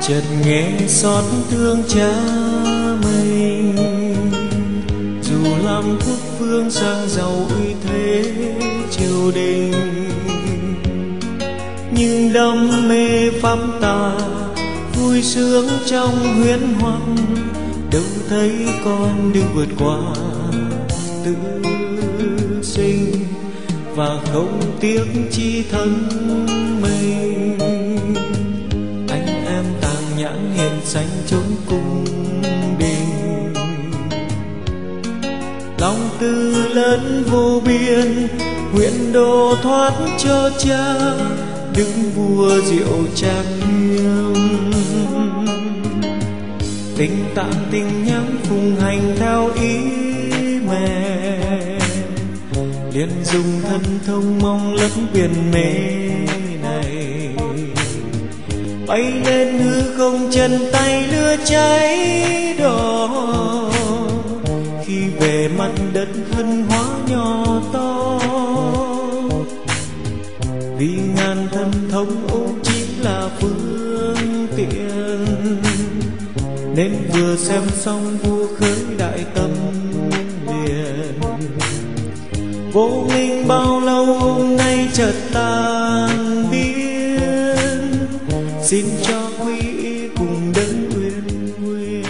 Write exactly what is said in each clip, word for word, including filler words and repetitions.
chợt nghe xót thương cha mình, dù làm quốc vương sang giàu uy thế triều đình, nhưng đam mê pháp tà vui sướng trong huyễn hoặc, đâu thấy con đường vượt qua tự sinh và không tiếc chi thân mình. Anh em tàng nhãn hiện danh chốn cung đình, lòng tư lớn vô biên nguyện độ thoát cho cha, đức vua diệu trang nghiêm. Tình tạng tình nhắn phụng hành theo ý mẹ, liền dùng thân thông mong lấp biển mê này. Bay lên hư không chân tay lửa cháy đỏ, khi về mặt đất hân hóa nhỏ to. Vì ngàn thân thống ôm chính là phương tiện, nên vừa xem xong vua khởi đại tâm liền. Vô minh bao lâu hôm nay chợt tan biến, xin cho quy y cùng đấng uyên nguyên.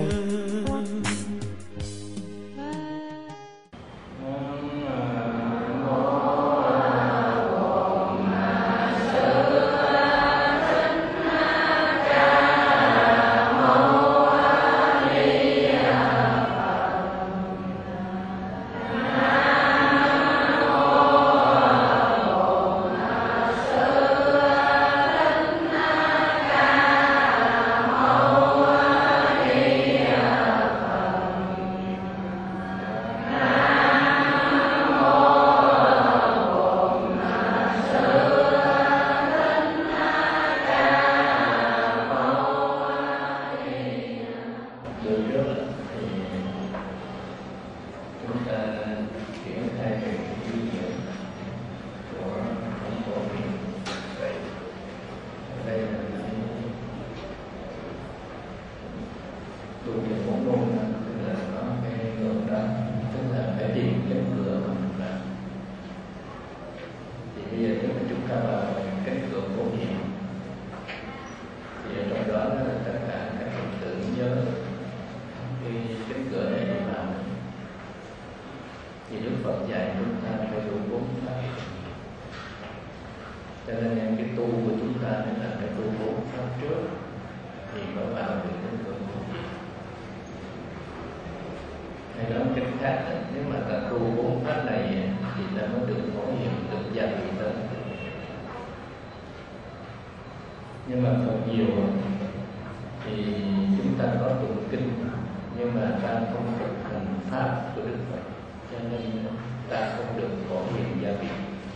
Nhưng mà phần nhiều thì chúng ta có tụng kinh, nhưng mà ta không thực hành pháp của Đức Phật, cho nên ta không được phổ hiện gia vị.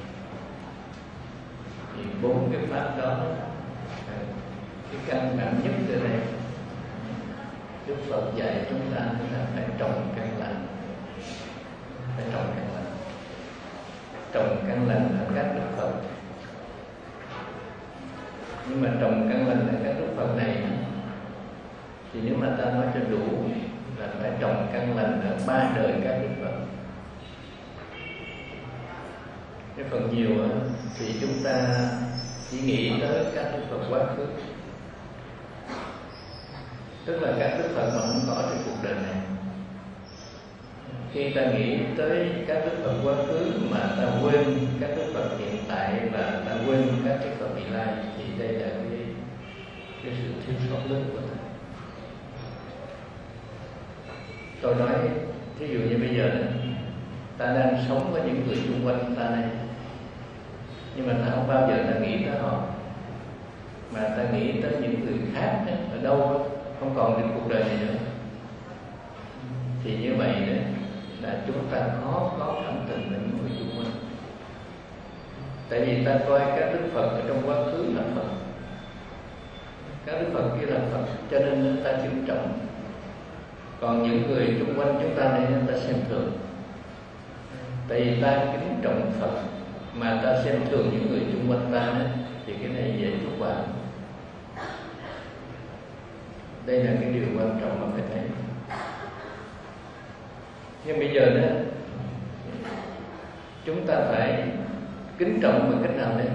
Thì bốn cái pháp đó, cái căn bản nhất ở đây, Đức Phật dạy chúng ta là phải trồng căn lành, phải trồng căn lành. Trồng căn lành là các Đức Phật. Nhưng mà trồng căn lành ở các Đức Phật này thì nếu mà ta nói cho đủ là phải trồng căn lành ở ba đời các Đức Phật. Cái phần nhiều thì chúng ta chỉ nghĩ tới các Đức Phật quá khứ, tức là các Đức Phật mà không có trên cuộc đời này. Khi ta nghĩ tới các Đức Phật quá khứ mà ta quên các Đức Phật hiện tại và ta quên các Đức Phật vị lai, thì đây là cái, cái sự thiếu sót lớn của ta. Tôi nói, thí dụ như bây giờ ta đang sống với những người xung quanh ta này, nhưng mà ta không bao giờ ta nghĩ tới họ, mà ta nghĩ tới những người khác ấy, ở đâu không còn đến cuộc đời này nữa. Thì như vậy đấy là chúng ta khó có cảm tình với những người xung quanh. Tại vì ta coi các Đức Phật ở trong quá khứ là Phật, các Đức Phật kia là Phật, cho nên ta尊trọng. Còn những người xung quanh chúng ta này ta xem thường. Tại vì ta kính trọng Phật mà ta xem thường những người xung quanh ta ấy, thì cái này dễ xuất quả. Đây là cái điều quan trọng mà phải thấy. Nhưng bây giờ đó, chúng ta phải kính trọng bằng cách nào đây?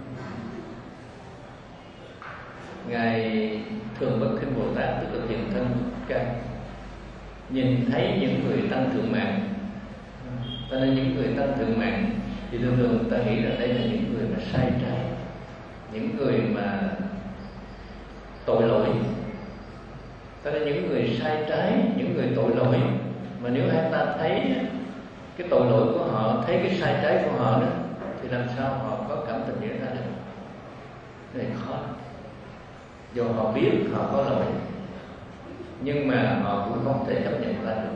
Ngài Thường Bất Khinh Bồ Tát, tức là Thiện Thân Ca, nhìn thấy những người tăng thượng mạng. Ta nên những người tăng thượng mạng thì thường thường ta nghĩ là đây là những người mà sai trái, những người mà tội lỗi. Ta nên những người sai trái, những người tội lỗi. Mà nếu hai ta thấy cái tội lỗi của họ, thấy cái sai trái của họ đó, thì làm sao họ có cảm tình với ta được? Cái này khó. Dù họ biết họ có lỗi, nhưng mà họ cũng không thể chấp nhận ta được.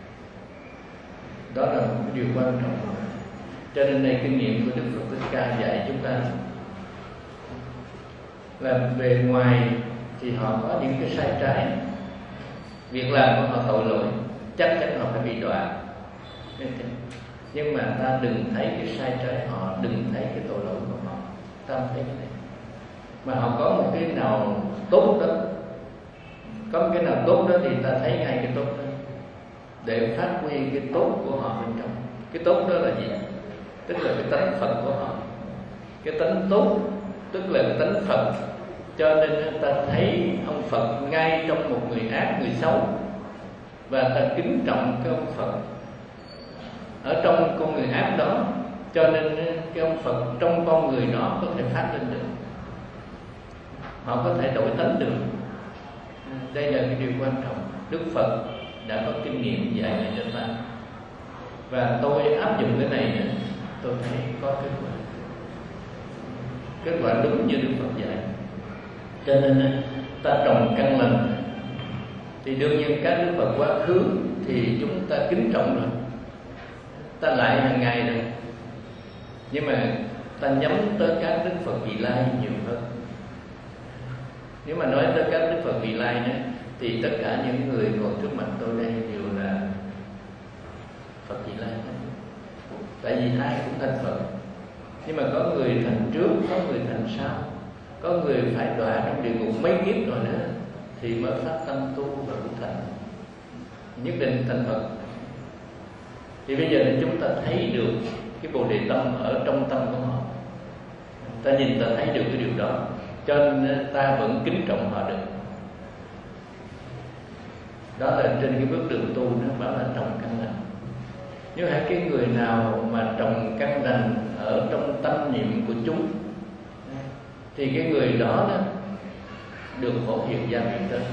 Đó là một cái điều quan trọng. Cho nên đây kinh nghiệm của Đức Phật Thích Ca dạy chúng ta là bề ngoài thì họ có những cái sai trái, việc làm của họ tội lỗi, chắc chắn họ phải bị đọa. Nhưng mà ta đừng thấy cái sai trái họ, đừng thấy cái tội lỗi của họ. Ta không thấy cái này. Mà họ có một cái nào tốt đó, có một cái nào tốt đó thì ta thấy ngay cái tốt đó, để phát huy cái tốt của họ bên trong. Cái tốt đó là gì? Tức là cái tánh Phật của họ. Cái tánh tốt tức là cái tánh Phật. Cho nên ta thấy ông Phật ngay trong một người ác, người xấu, và ta kính trọng cái ông Phật ở trong con người ác đó. Cho nên cái ông Phật trong con người đó có thể phát lên được, họ có thể đổi tánh được. Đây là cái điều quan trọng. Đức Phật đã có kinh nghiệm dạy lại cho ta, và tôi áp dụng cái này nữa, tôi thấy có kết quả, kết quả đúng như Đức Phật dạy. Cho nên ta trồng căn lành thì đương nhiên các Đức Phật quá khứ thì chúng ta kính trọng rồi, ta lại hàng ngày rồi. Nhưng mà ta nhắm tới các Đức Phật Vị Lai nhiều hơn. Nếu mà nói tới các Đức Phật Vị Lai nữa, thì tất cả những người ngồi trước mặt tôi đây đều là Phật Vị Lai. Tại vì ai cũng thành Phật, nhưng mà có người thành trước, có người thành sau, có người phải đọa trong địa ngục mấy kiếp rồi nữa thì mới phát tâm tu và cũng thành, nhất định thành Phật. Thì bây giờ là chúng ta thấy được cái Bồ Đề tâm ở trong tâm của họ, ta nhìn ta thấy được cái điều đó, cho nên ta vẫn kính trọng họ được. Đó là trên cái bước đường tu nó bảo là trồng căn lành. Nếu hai cái người nào mà trồng căn lành ở trong tâm niệm của chúng thì cái người đó, đó được phổ hiện gia vị tới.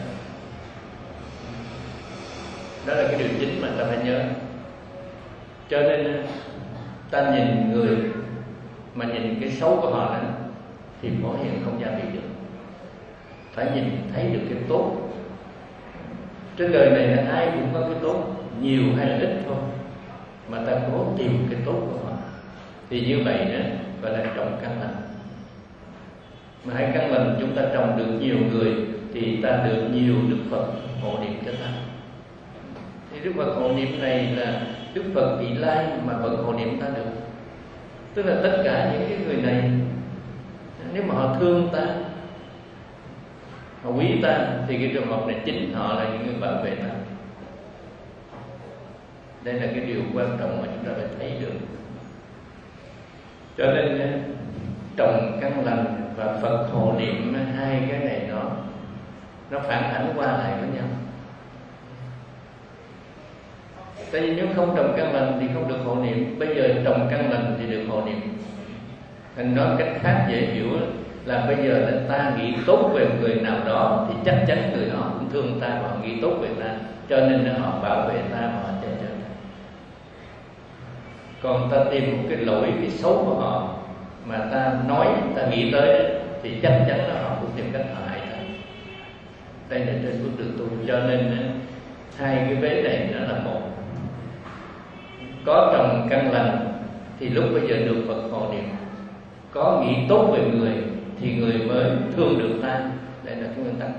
Đó là cái điều chính mà ta phải nhớ. Cho nên ta nhìn người mà nhìn cái xấu của họ đó thì phổ hiện không gia vị được. Phải nhìn thấy được cái tốt. Trên đời này là ai cũng có cái tốt, nhiều hay là ít thôi, mà ta cố tìm cái tốt của họ thì như vậy đó gọi là trồng căn lành. Mà hai căn lành chúng ta trồng được nhiều người thì ta được nhiều Đức Phật hộ niệm cho ta. Thì Đức Phật hộ niệm này là Đức Phật Vị Lai mà vẫn hộ niệm ta được. Tức là tất cả những cái người này, nếu mà họ thương ta, họ quý ta, thì cái trường hợp này chính họ là những người bảo vệ ta. Đây là cái điều quan trọng mà chúng ta phải thấy được. Cho nên trồng căn lành và Phật hộ niệm, hai cái này nó nó phản ảnh qua lại với nhau. Tại vì nếu không trồng căn lành thì không được hộ niệm. Bây giờ trồng căn lành thì được hộ niệm. Thành nói cách khác dễ hiểu là bây giờ là ta nghĩ tốt về người nào đó thì chắc chắn người đó cũng thương ta và họ nghĩ tốt về ta, cho nên họ bảo vệ ta và họ che chở ta. Còn ta tìm một cái lỗi, cái xấu của họ mà ta nói, ta nghĩ tới thì chắc chắn là họ cũng tìm cách hại ta. Đây là trên bước đường tu. Cho nên hai cái vế này nó là một. Có trồng căn lành thì lúc bây giờ được Phật hộ niệm. Có nghĩ tốt về người thì người mới thương được ta. Đây là cái nguyên tắc.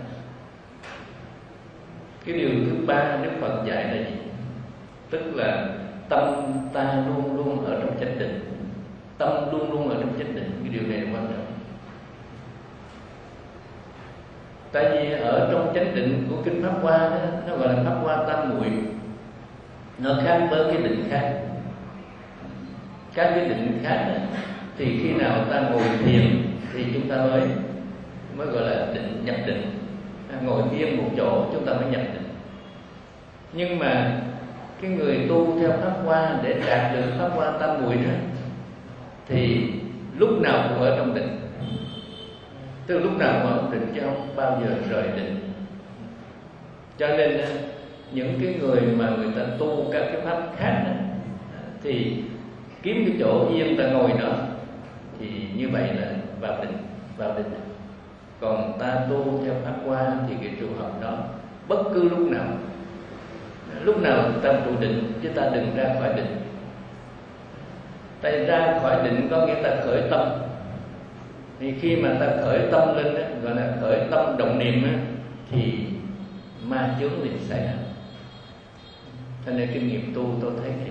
Cái điều thứ ba Đức Phật dạy là gì? Tức là tâm ta luôn luôn ở trong chánh định. Tâm luôn luôn ở trong chánh định. Cái điều này là quan trọng. Tại vì ở trong chánh định của kinh Pháp Hoa đó, nó gọi là Pháp Hoa tam muội, nó khác với cái định khác. Các cái định khác đó, thì khi nào ta ngồi thiền thì chúng ta mới mới gọi là định, nhập định. Ngồi yên một chỗ chúng ta mới nhập định. Nhưng mà cái người tu theo Pháp Hoa để đạt được Pháp Hoa tam muội đó thì lúc nào cũng ở trong định, tức lúc nào cũng ở trong định chứ không bao giờ rời định. Cho nên những cái người mà người ta tu các cái pháp khác đó, thì kiếm cái chỗ yên ta ngồi đó thì như vậy là vào định, vào định. Còn ta tu theo Pháp Hoa thì cái trường hợp đó bất cứ lúc nào, lúc nào ta trụ định, chứ ta đừng ra khỏi định. Ta ra khỏi định có nghĩa ta khởi tâm. Thì khi mà ta khởi tâm lên đó, gọi là khởi tâm động niệm đó, thì ma chướng liền xảy ra. Cho nên kinh nghiệm tu tôi thấy vậy.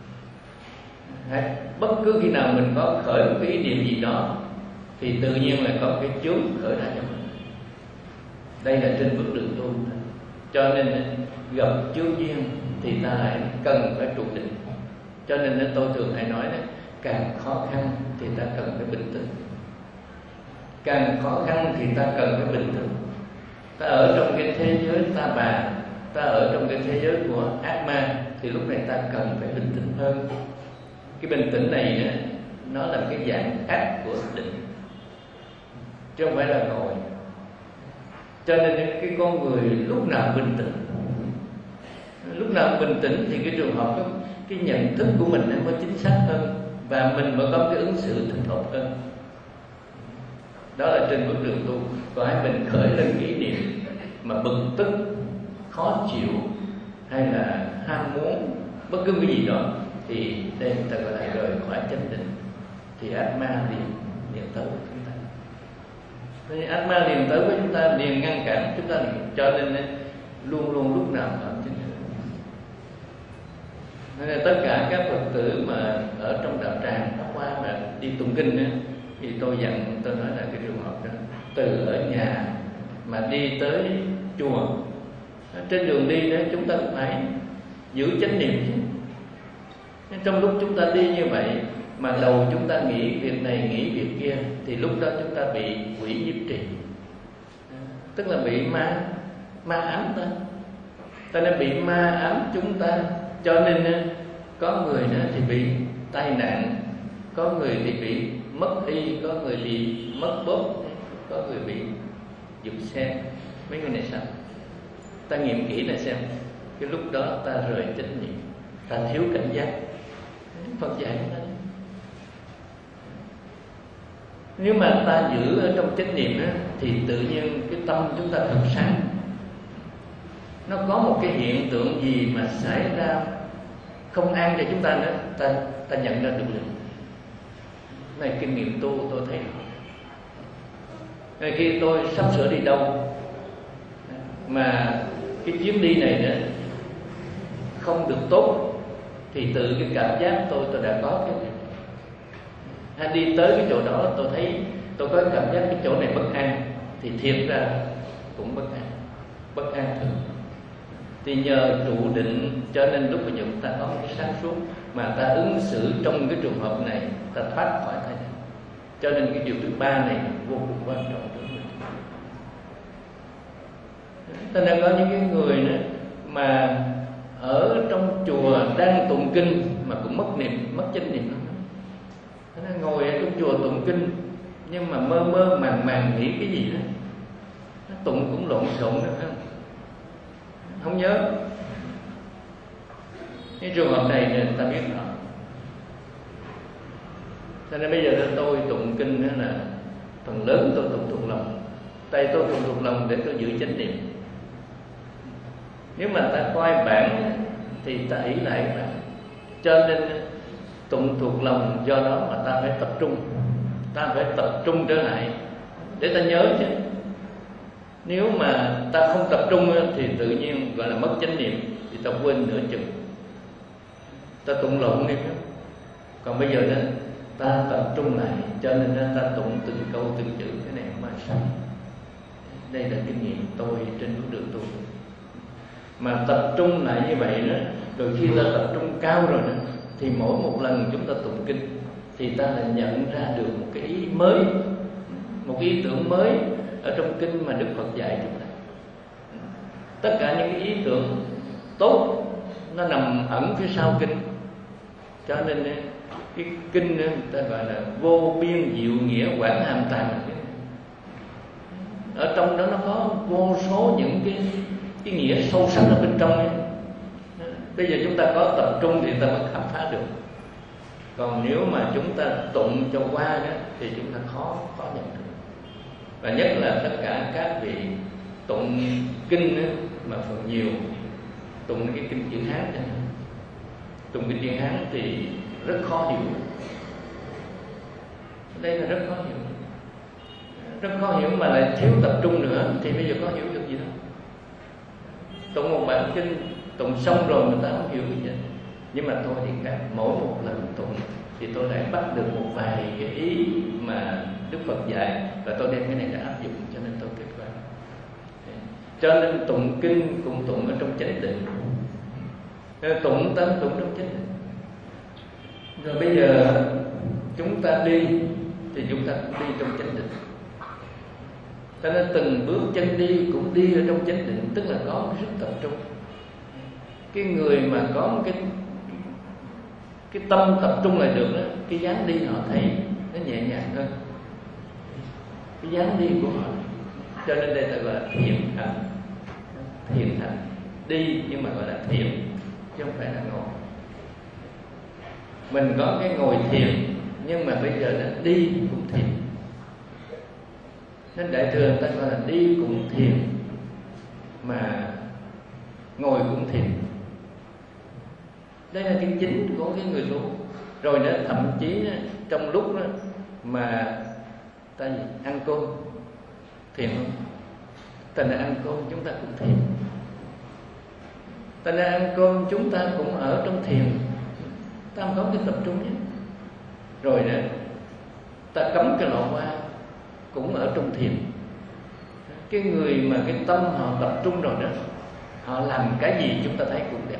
Bất cứ khi nào mình có khởi một cái ý niệm gì đó thì tự nhiên là có cái chướng khởi ra cho mình. Đây là trên bước đường tu. Cho nên gặp chướng duyên thì ta lại cần phải trụ định. Cho nên tôi thường hay nói đấy, càng khó khăn thì ta cần phải bình tĩnh. Càng khó khăn thì ta cần phải bình tĩnh. Ta ở trong cái thế giới ta bà, ta ở trong cái thế giới của ác ma, thì lúc này ta cần phải bình tĩnh hơn. Cái bình tĩnh này nó là cái dạng ác của định, chứ không phải là ngồi. Cho nên cái con người lúc nào bình tĩnh, lúc nào bình tĩnh thì cái trường hợp đó, cái nhận thức của mình nó mới chính xác hơn, và mình mới có cái ứng xử thích hợp hơn. Đó là trên bước đường tu. Còn hãy mình khởi lên kỷ niệm mà bực tức, khó chịu hay là ham muốn bất cứ cái gì đó, thì đây người ta gọi là rời khỏi chánh định, thì ác ma liền liền tới với chúng ta. Nên ác ma liền tới với chúng ta, liền ngăn cản chúng ta liền. Cho nên luôn luôn lúc nào ở chánh định. Nên là tất cả các Phật tử mà ở trong đạo tràng Pháp Hoa mà đi tụng kinh ấy, thì tôi dặn, tôi nói là cái trường hợp đó, từ ở nhà mà đi tới chùa, trên đường đi đó chúng ta phải giữ chánh niệm chứ. Trong lúc chúng ta đi như vậy mà đầu chúng ta nghĩ việc này nghĩ việc kia, thì lúc đó chúng ta bị quỷ nhiếp trì, tức là bị ma ma ám ta. Ta nên bị ma ám chúng ta. Cho nên có người thì bị tai nạn, có người thì bị mất y, có người bị mất bóp, có người bị dựng xe. Mấy người này sao? Ta nghiệm kỹ là xem, cái lúc đó ta rời chánh niệm, ta thiếu cảnh giác. Phật dạy đó. Nếu mà ta giữ ở trong chánh niệm đó, thì tự nhiên cái tâm chúng ta thật sáng. Nó có một cái hiện tượng gì mà xảy ra không an cho chúng ta nữa, ta ta nhận ra được liền. Này kinh nghiệm tu tôi thấy. Ngày khi tôi sắp sửa đi đâu mà cái chuyến đi này nữa không được tốt, thì tự cái cảm giác tôi tôi đã có cái này. Hay đi tới cái chỗ đó tôi thấy tôi có cảm giác cái chỗ này bất an, thì thiệt ra cũng bất an, bất an thật. Thì nhờ trụ định cho nên lúc bây giờ ta có một cái sáng suốt mà ta ứng xử trong cái trường hợp này, ta thoát khỏi tai nạn. Cho nên cái điều thứ ba này vô cùng quan trọng đối với mình. Ta đang có những cái người nữa mà ở trong chùa đang tụng kinh mà cũng mất niệm, mất chánh niệm lắm. Nó ngồi ở trong chùa tụng kinh nhưng mà mơ mơ màng màng nghĩ cái gì đó, nó tụng cũng lộn xộn nữa, không? không nhớ. Cái trường hợp này người ta biết rõ. Cho nên bây giờ tôi tụng kinh đó là phần lớn tôi tụng thuộc lòng. Tay tôi tụng thuộc lòng để tôi giữ chánh niệm. Nếu mà ta coi bản thì ta ý lại bản. Cho nên tụng thuộc lòng, do đó mà ta phải tập trung. Ta phải tập trung trở lại để ta nhớ chứ. Nếu mà ta không tập trung thì tự nhiên gọi là mất chánh niệm, thì ta quên nửa chừng, ta tụng lộn đi. Còn bây giờ đó ta tập trung lại, cho nên ta tụng từng câu từng chữ, cái này không ai sai. Đây là kinh nghiệm tôi trên bước đường tu. Mà tập trung lại như vậy đó, rồi khi ta tập trung cao rồi đó, thì mỗi một lần chúng ta tụng kinh thì ta lại nhận ra được một cái ý mới, một cái ý tưởng mới ở trong kinh mà Đức Phật dạy chúng ta. Tất cả những cái ý tưởng tốt nó nằm ẩn phía sau kinh. Cho nên cái kinh người ta gọi là vô biên diệu nghĩa quảng hàm tàng. Ở trong đó nó có vô số những cái, cái nghĩa sâu sắc ở bên trong ấy. Bây giờ chúng ta có tập trung thì ta mới khám phá được. Còn nếu mà chúng ta tụng cho qua đó thì chúng ta khó khó nhận được. Và nhất là tất cả các vị tụng kinh đó, mà phần nhiều tụng cái kinh chữ Hán đó. Tụng kinh chữ Hán thì rất khó hiểu. Đây là rất khó hiểu, rất khó hiểu mà lại thiếu tập trung nữa thì bây giờ có hiểu được gì đâu. Tụng một bản kinh tụng xong rồi người ta không hiểu gì hết. Nhưng mà tôi thì cả mỗi một lần tụng thì tôi lại bắt được một vài cái ý mà Đức Phật dạy, và tôi đem cái này ra áp dụng, cho nên tôi kết quả. Cho nên tụng kinh cũng tụng ở trong chánh định, tụng tâm tụng trong chánh định. Rồi bây giờ chúng ta đi thì chúng ta cũng đi trong chánh định. Cho nên từng bước chân đi cũng đi ở trong chánh định, tức là có một sức tập trung. Cái người mà có một cái cái tâm tập trung lại được đó, cái dáng đi họ thấy nó nhẹ nhàng hơn, cái dáng đi của họ. Cho nên đây ta gọi là thiền hành. Thiền hành đi nhưng mà gọi là thiền chứ không phải là ngồi. Mình có cái ngồi thiền nhưng mà bây giờ nó đi cũng thiền. Nên Đại Thừa ta gọi là đi cũng thiền mà ngồi cũng thiền. Đây là cái chính của cái người tu. Rồi đó thậm chí đó, trong lúc đó mà ta gì? Ăn cơm thiền không? Ta đã ăn cơm chúng ta cũng thiền. Ta đã ăn cơm chúng ta cũng ở trong thiền. Ta không có cái tập trung nhé. Rồi đó ta cấm cái lọ hoa cũng ở trong thiền. Cái người mà cái tâm họ tập trung rồi đó, họ làm cái gì chúng ta thấy cũng đẹp.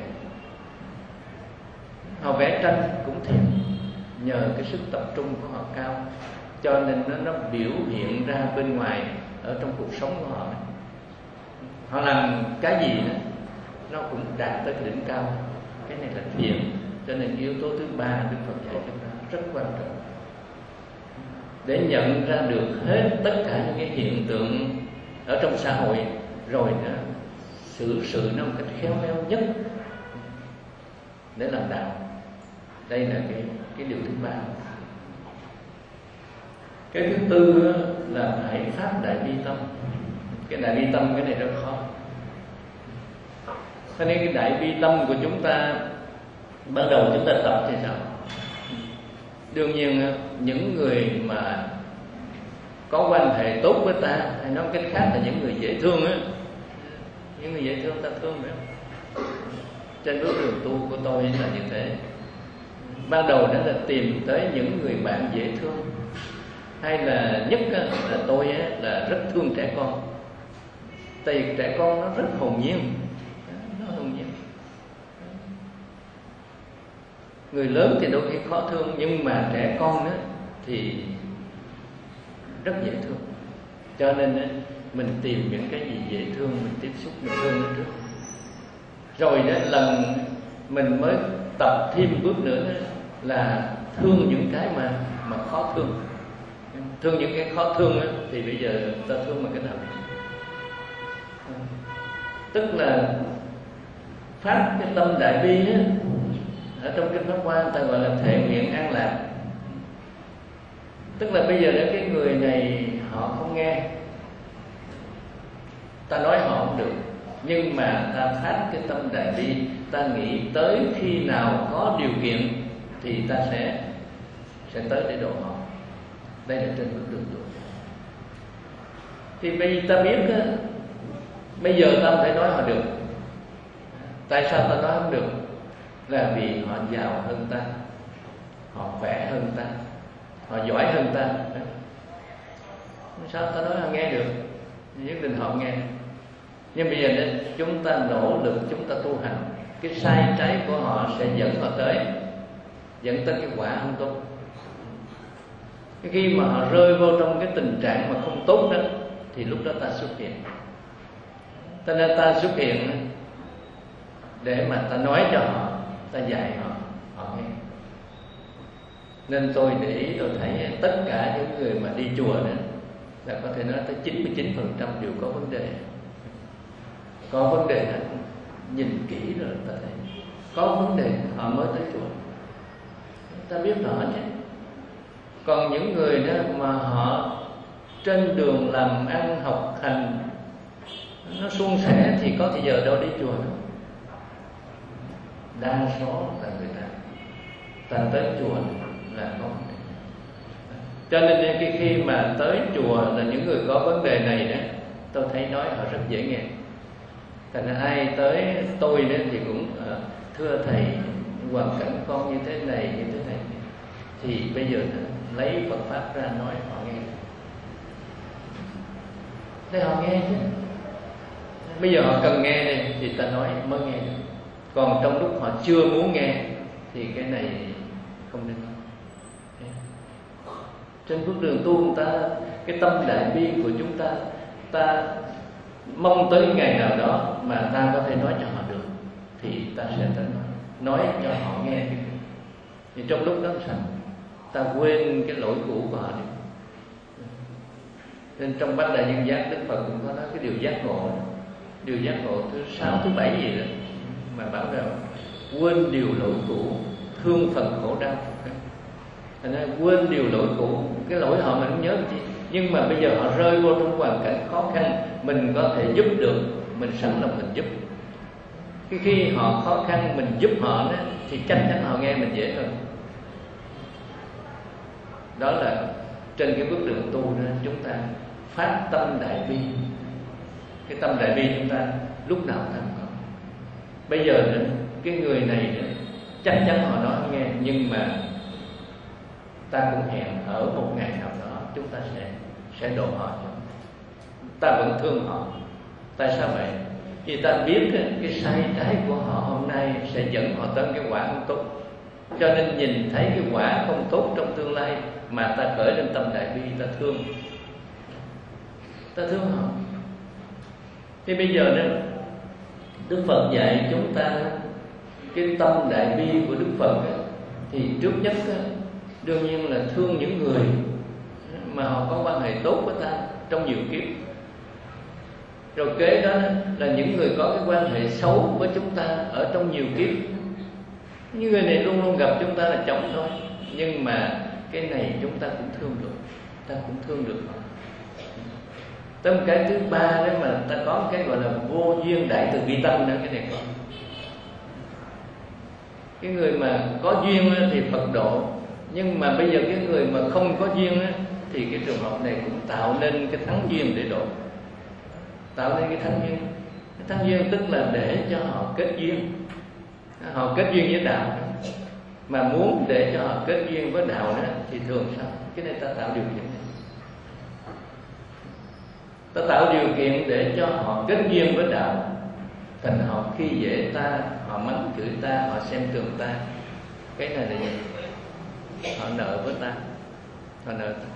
Họ vẽ tranh cũng thiền, nhờ cái sức tập trung của họ cao, cho nên nó, nó biểu hiện ra bên ngoài ở trong cuộc sống của họ. Họ làm cái gì đó nó cũng đạt tới cái đỉnh cao. Cái này là thiền. Cho nên yếu tố thứ ba Đức Phật dạy chúng ta rất quan trọng, để nhận ra được hết tất cả những cái hiện tượng ở trong xã hội, rồi nó xử sự nó một cách khéo léo nhất để làm đạo. Đây là cái cái điều thứ ba. Cái thứ tư là phải phát đại bi tâm. Cái đại bi tâm cái này rất khó. Cho nên cái đại bi tâm của chúng ta ban đầu chúng ta tập thì sao? Đương nhiên những người mà có quan hệ tốt với ta, hay nói cách khác là những người dễ thương á, những người dễ thương ta thương nữa. Trên bước đường tu của tôi là như thế. Ban đầu đó là tìm tới những người bạn dễ thương, hay là nhất là tôi là rất thương trẻ con. Tại vì trẻ con nó rất hồn nhiên, nó hồn nhiên. Người lớn thì đôi khi khó thương, nhưng mà trẻ con đó thì rất dễ thương. Cho nên mình tìm những cái gì dễ thương, mình tiếp xúc, mình thương nó trước. Rồi đó lần mình mới tập thêm bước nữa đó, là thương những cái mà mà khó thương. Thương những cái khó thương đó, thì bây giờ ta thương bằng cái nào? Tức là phát cái tâm đại bi á, ở trong kinh Pháp Hoa ta gọi là thệ nguyện an lạc. Tức là bây giờ đó cái người này họ không nghe, ta nói họ không được, nhưng mà ta phát cái tâm đại bi, ta nghĩ tới khi nào có điều kiện thì ta sẽ sẽ tới để độ họ. Đây là trên bước đường tu. Thì bây giờ ta biết đó, bây giờ ta không thể nói họ được. Tại sao ta nói không được? Là vì họ giàu hơn ta, họ khỏe hơn ta, họ giỏi hơn ta. Sao ta nói họ nghe được? nhất định họ nghe. Nhưng bây giờ đó, chúng ta nỗ lực, chúng ta tu hành, cái sai trái của họ sẽ dẫn họ tới, dẫn tới cái quả không tốt. Khi mà họ rơi vô trong cái tình trạng mà không tốt đó, thì lúc đó ta xuất hiện. Cho nên ta xuất hiện để mà ta nói cho họ, ta dạy họ, họ nghe. Nên tôi để ý, tôi thấy tất cả những người mà đi chùa đó là có thể nói tới chín mươi chín phần trăm đều có vấn đề. Có vấn đề đó, nhìn kỹ rồi ta thấy có vấn đề họ mới tới chùa, ta biết rõ chứ. Còn những người đó mà họ trên đường làm ăn học hành nó suôn sẻ thì có thì giờ đâu đi chùa đâu. Đa số là người ta ta tới chùa là có vấn đề. Cho nên cái khi mà tới chùa là những người có vấn đề này đó, tôi thấy nói họ rất dễ nghe. Thành ra ai tới tôi đó thì cũng uh, thưa thầy, hoàn cảnh con như thế này như thế này, thì bây giờ lấy Phật pháp ra nói họ nghe. Thế họ nghe chứ. Bây giờ họ cần nghe đây thì ta nói mới nghe được. Còn trong lúc họ chưa muốn nghe thì cái này không nên nói. Trên bước đường tu ta, cái tâm đại bi của chúng ta, ta mong tới ngày nào đó mà ta có thể nói cho họ được thì ta sẽ tới nói, nói cho họ nghe. Thì trong lúc đó sao ta quên cái lỗi cũ của họ đi. Nên trong Bát Đại Nhân Giác, Đức Phật cũng có nói cái điều giác ngộ, điều giác ngộ thứ sáu, thứ bảy gì đó, mà bảo rằng quên điều lỗi cũ, thương phần khổ đau. Thành ra quên điều lỗi cũ, cái lỗi họ mình không nhớ gì. Nhưng mà bây giờ họ rơi vô trong hoàn cảnh khó khăn, mình có thể giúp được, mình sẵn lòng mình giúp. Khi khi họ khó khăn mình giúp họ đó, thì chắc chắn họ nghe mình dễ hơn. Đó là trên cái bước đường tu đó, chúng ta phát tâm đại bi. Cái tâm đại bi chúng ta lúc nào ta cũng có. Bây giờ đó, cái người này đó, chắc chắn họ nói nghe, nhưng mà ta cũng hẹn ở một ngày nào đó chúng ta sẽ sẽ độ họ. Ta vẫn thương họ. Tại sao vậy? Vì ta biết cái, cái sai trái của họ hôm nay sẽ dẫn họ tới cái quả không tốt. Cho nên nhìn thấy cái quả không tốt trong tương lai mà ta khởi lên tâm đại bi, ta thương, ta thương họ. Thì bây giờ đó, Đức Phật dạy chúng ta cái tâm đại bi của Đức Phật ấy, thì trước nhất ấy, đương nhiên là thương những người mà họ có quan hệ tốt với ta trong nhiều kiếp. Rồi kế đó là những người có cái quan hệ xấu với chúng ta ở trong nhiều kiếp. Những người này luôn luôn gặp chúng ta là chồng thôi, nhưng mà cái này chúng ta cũng thương được, ta cũng thương được họ. Tới một cái thứ ba đó mà ta có một cái gọi là vô duyên đại từ bi tâm nữa, cái này không. Cái người mà có duyên thì Phật độ, nhưng mà bây giờ cái người mà không có duyên thì cái trường hợp này cũng tạo nên cái thắng duyên để độ. Tạo nên cái thắng duyên. Cái thắng duyên tức là để cho họ kết duyên. Họ kết duyên với đạo đó. Mà muốn để cho họ kết duyên với đạo đó thì thường sao? Cái này ta tạo điều kiện này. Ta tạo điều kiện để cho họ kết duyên với đạo. Thành họ khi dễ ta, họ mắng chửi ta, họ xem thường ta. Cái này là gì? Họ nợ với ta. Họ nợ ta.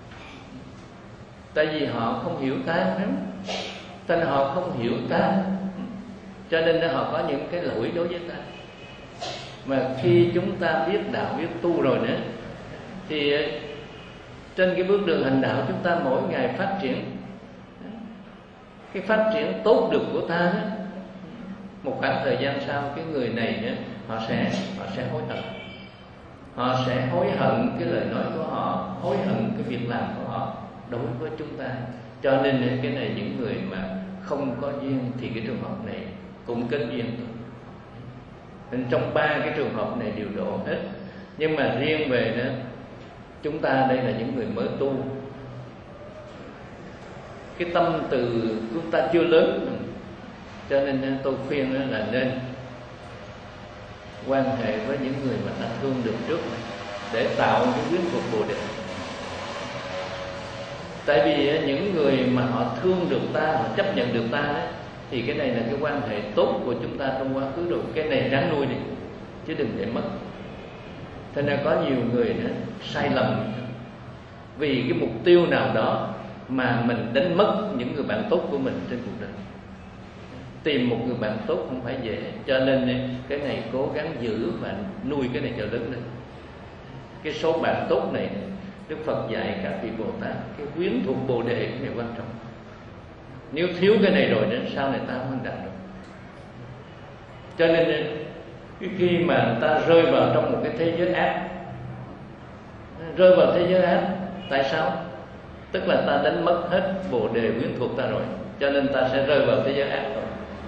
Tại vì họ không hiểu ta lắm. Tại vì họ không hiểu ta, cho nên họ có những cái lỗi đối với ta. Mà khi chúng ta biết đạo, biết tu rồi nữa, thì trên cái bước đường hành đạo chúng ta mỗi ngày phát triển. Cái phát triển tốt được của ta, một khoảng thời gian sau cái người này nữa, họ sẽ họ sẽ hối hận. Họ sẽ hối hận cái lời nói của họ, hối hận cái việc làm của họ đối với chúng ta. Cho nên cái này những người mà không có duyên thì cái trường hợp này cũng kết duyên thôi. Nên trong ba cái trường hợp này đều độ hết. Nhưng mà riêng về nữa, chúng ta đây là những người mới tu, cái tâm từ chúng ta chưa lớn, cho nên tôi khuyên là nên quan hệ với những người mà ta thương được trước để tạo cái quyến thuộc Bồ Đề. Tại vì những người mà họ thương được ta, họ chấp nhận được ta đó, thì cái này là cái quan hệ tốt của chúng ta trong quá khứ rồi. Cái này ráng nuôi đi, chứ đừng để mất. Thế nên có nhiều người đó sai lầm vì cái mục tiêu nào đó mà mình đánh mất những người bạn tốt của mình trên cuộc đời. Tìm một người bạn tốt không phải dễ, cho nên cái này cố gắng giữ và nuôi cái này cho lớn lên. Cái số bạn tốt này Đức Phật dạy các vị Bồ Tát, cái quyến thuộc Bồ Đề cái này quan trọng. Nếu thiếu cái này rồi đến sau này ta không đạt được. Cho nên khi mà ta rơi vào trong một cái thế giới ác, rơi vào thế giới ác, tại sao? Tức là ta đánh mất hết Bồ Đề quyến thuộc ta rồi, cho nên ta sẽ rơi vào thế giới ác rồi.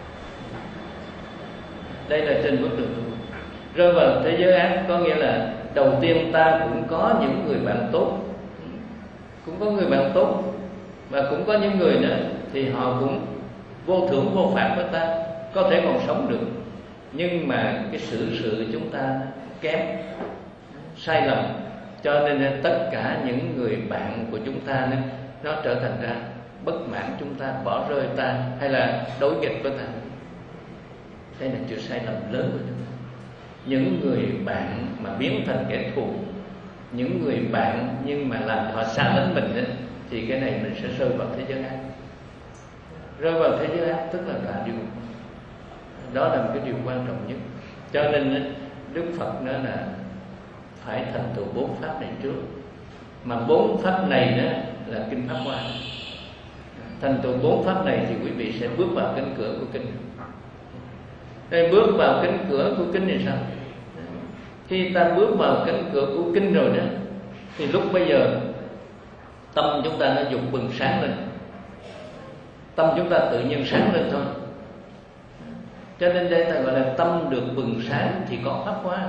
Đây là trên bước đường. Rơi vào thế giới ác có nghĩa là đầu tiên ta cũng có những người bạn tốt, cũng có người bạn tốt, và cũng có những người nữa thì họ cũng vô thưởng vô phạt với ta, có thể còn sống được, nhưng mà cái xử sự chúng ta kém, sai lầm, cho nên tất cả những người bạn của chúng ta nó, nó trở thành ra bất mãn chúng ta, bỏ rơi ta, hay là đối nghịch với ta. Đây là chuyện sai lầm lớn của chúng ta. Những người bạn mà biến thành kẻ thù, những người bạn nhưng mà làm họ xa lánh mình ấy, thì cái này mình sẽ rơi vào thế giới ác. Rơi vào thế giới ác tức là là điều đó là một cái điều quan trọng nhất. Cho nên Đức Phật nói là phải thành tựu bốn pháp này trước. Mà bốn pháp này đó là kinh Pháp Hoa. Thành tựu bốn pháp này thì quý vị sẽ bước vào cánh cửa của kinh. Đây, bước vào cánh cửa của kinh thì sao? Khi ta bước vào cánh cửa của kinh rồi đó, thì lúc bây giờ tâm chúng ta nó dục bừng sáng lên, tâm chúng ta tự nhiên sáng lên thôi. Cho nên đây ta gọi là tâm được bừng sáng thì có Pháp Hoa.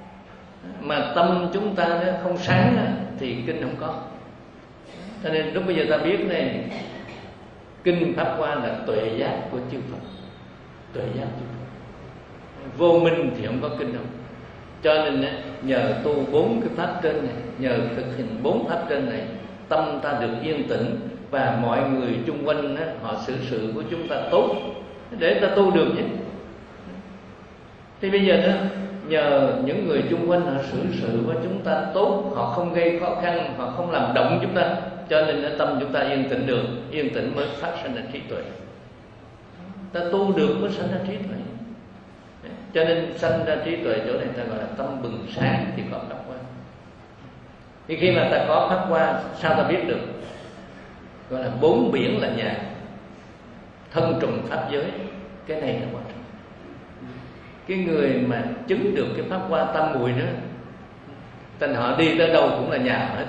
Mà tâm chúng ta nó không sáng thì kinh không có. Cho nên lúc bây giờ ta biết này, kinh Pháp Hoa là tuệ giác của chư Phật. Tuệ giác chư Phật. Vô minh thì không có kinh đâu. Cho nên nhờ tu bốn cái pháp trên này, nhờ thực hiện bốn pháp trên này, tâm ta được yên tĩnh, và mọi người chung quanh họ xử sự của chúng ta tốt để ta tu được chứ. Thì bây giờ đó, nhờ những người chung quanh họ xử sự với chúng ta tốt, họ không gây khó khăn, họ không làm động chúng ta, cho nên tâm chúng ta yên tĩnh được. Yên tĩnh mới phát sinh ra trí tuệ. Ta tu được mới sinh ra trí tuệ. Cho nên sanh ra trí tuệ chỗ này ta gọi là tâm bừng sáng thì có Pháp Hoa. Thì khi mà ta có Pháp Hoa, sao ta biết được? Gọi là bốn biển là nhà, thân trùng pháp giới. Cái này là quan trọng. Cái người mà chứng được cái Pháp Hoa tam muội đó, thành họ đi tới đâu cũng là nhà hết,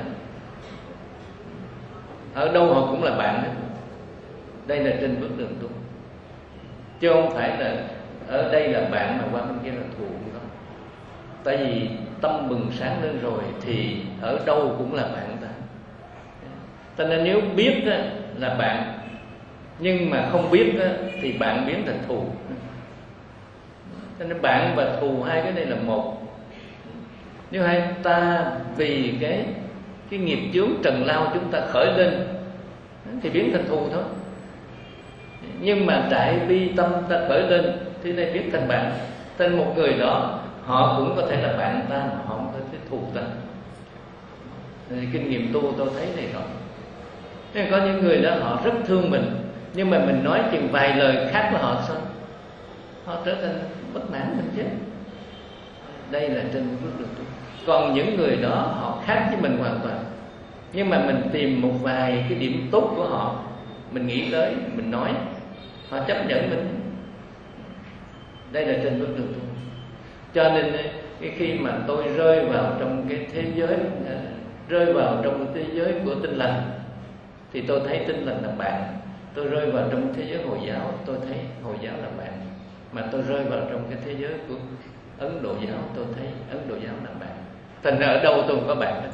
ở đâu họ cũng là bạn hết. Đây là trên bước đường tu, chứ không phải là ở đây là bạn mà qua bên kia là thù không. Tại vì tâm bừng sáng lên rồi thì ở đâu cũng là bạn ta. Cho nên nếu biết đó là bạn, nhưng mà không biết đó, thì bạn biến thành thù. Cho nên bạn và thù hai cái này là một. Nếu hai ta vì cái cái nghiệp chướng trần lao chúng ta khởi lên thì biến thành thù thôi. Nhưng mà đại bi tâm ta khởi lên thì này biến thành bạn. Tên một người đó họ cũng có thể là bạn ta, mà họ không có thể thù ta. Thì kinh nghiệm tu tôi thấy này rồi. Nên có những người đó họ rất thương mình, nhưng mà mình nói chừng vài lời khác với họ sao, họ trở thành bất mãn mình chết. Đây là trên bước đường tu. Còn những người đó họ khác với mình hoàn toàn, nhưng mà mình tìm một vài cái điểm tốt của họ, mình nghĩ tới, mình nói, họ chấp nhận mình. Đây là trên bước đường tu. Cho nên khi mà tôi rơi vào trong cái thế giới, rơi vào trong thế giới của Tinh Lành, thì tôi thấy Tinh Lành là bạn. Tôi rơi vào trong thế giới Hồi giáo, tôi thấy Hồi giáo là bạn. Mà tôi rơi vào trong cái thế giới của Ấn Độ giáo, tôi thấy Ấn Độ giáo là bạn. Thành ra ở đâu tôi không có bạn hết.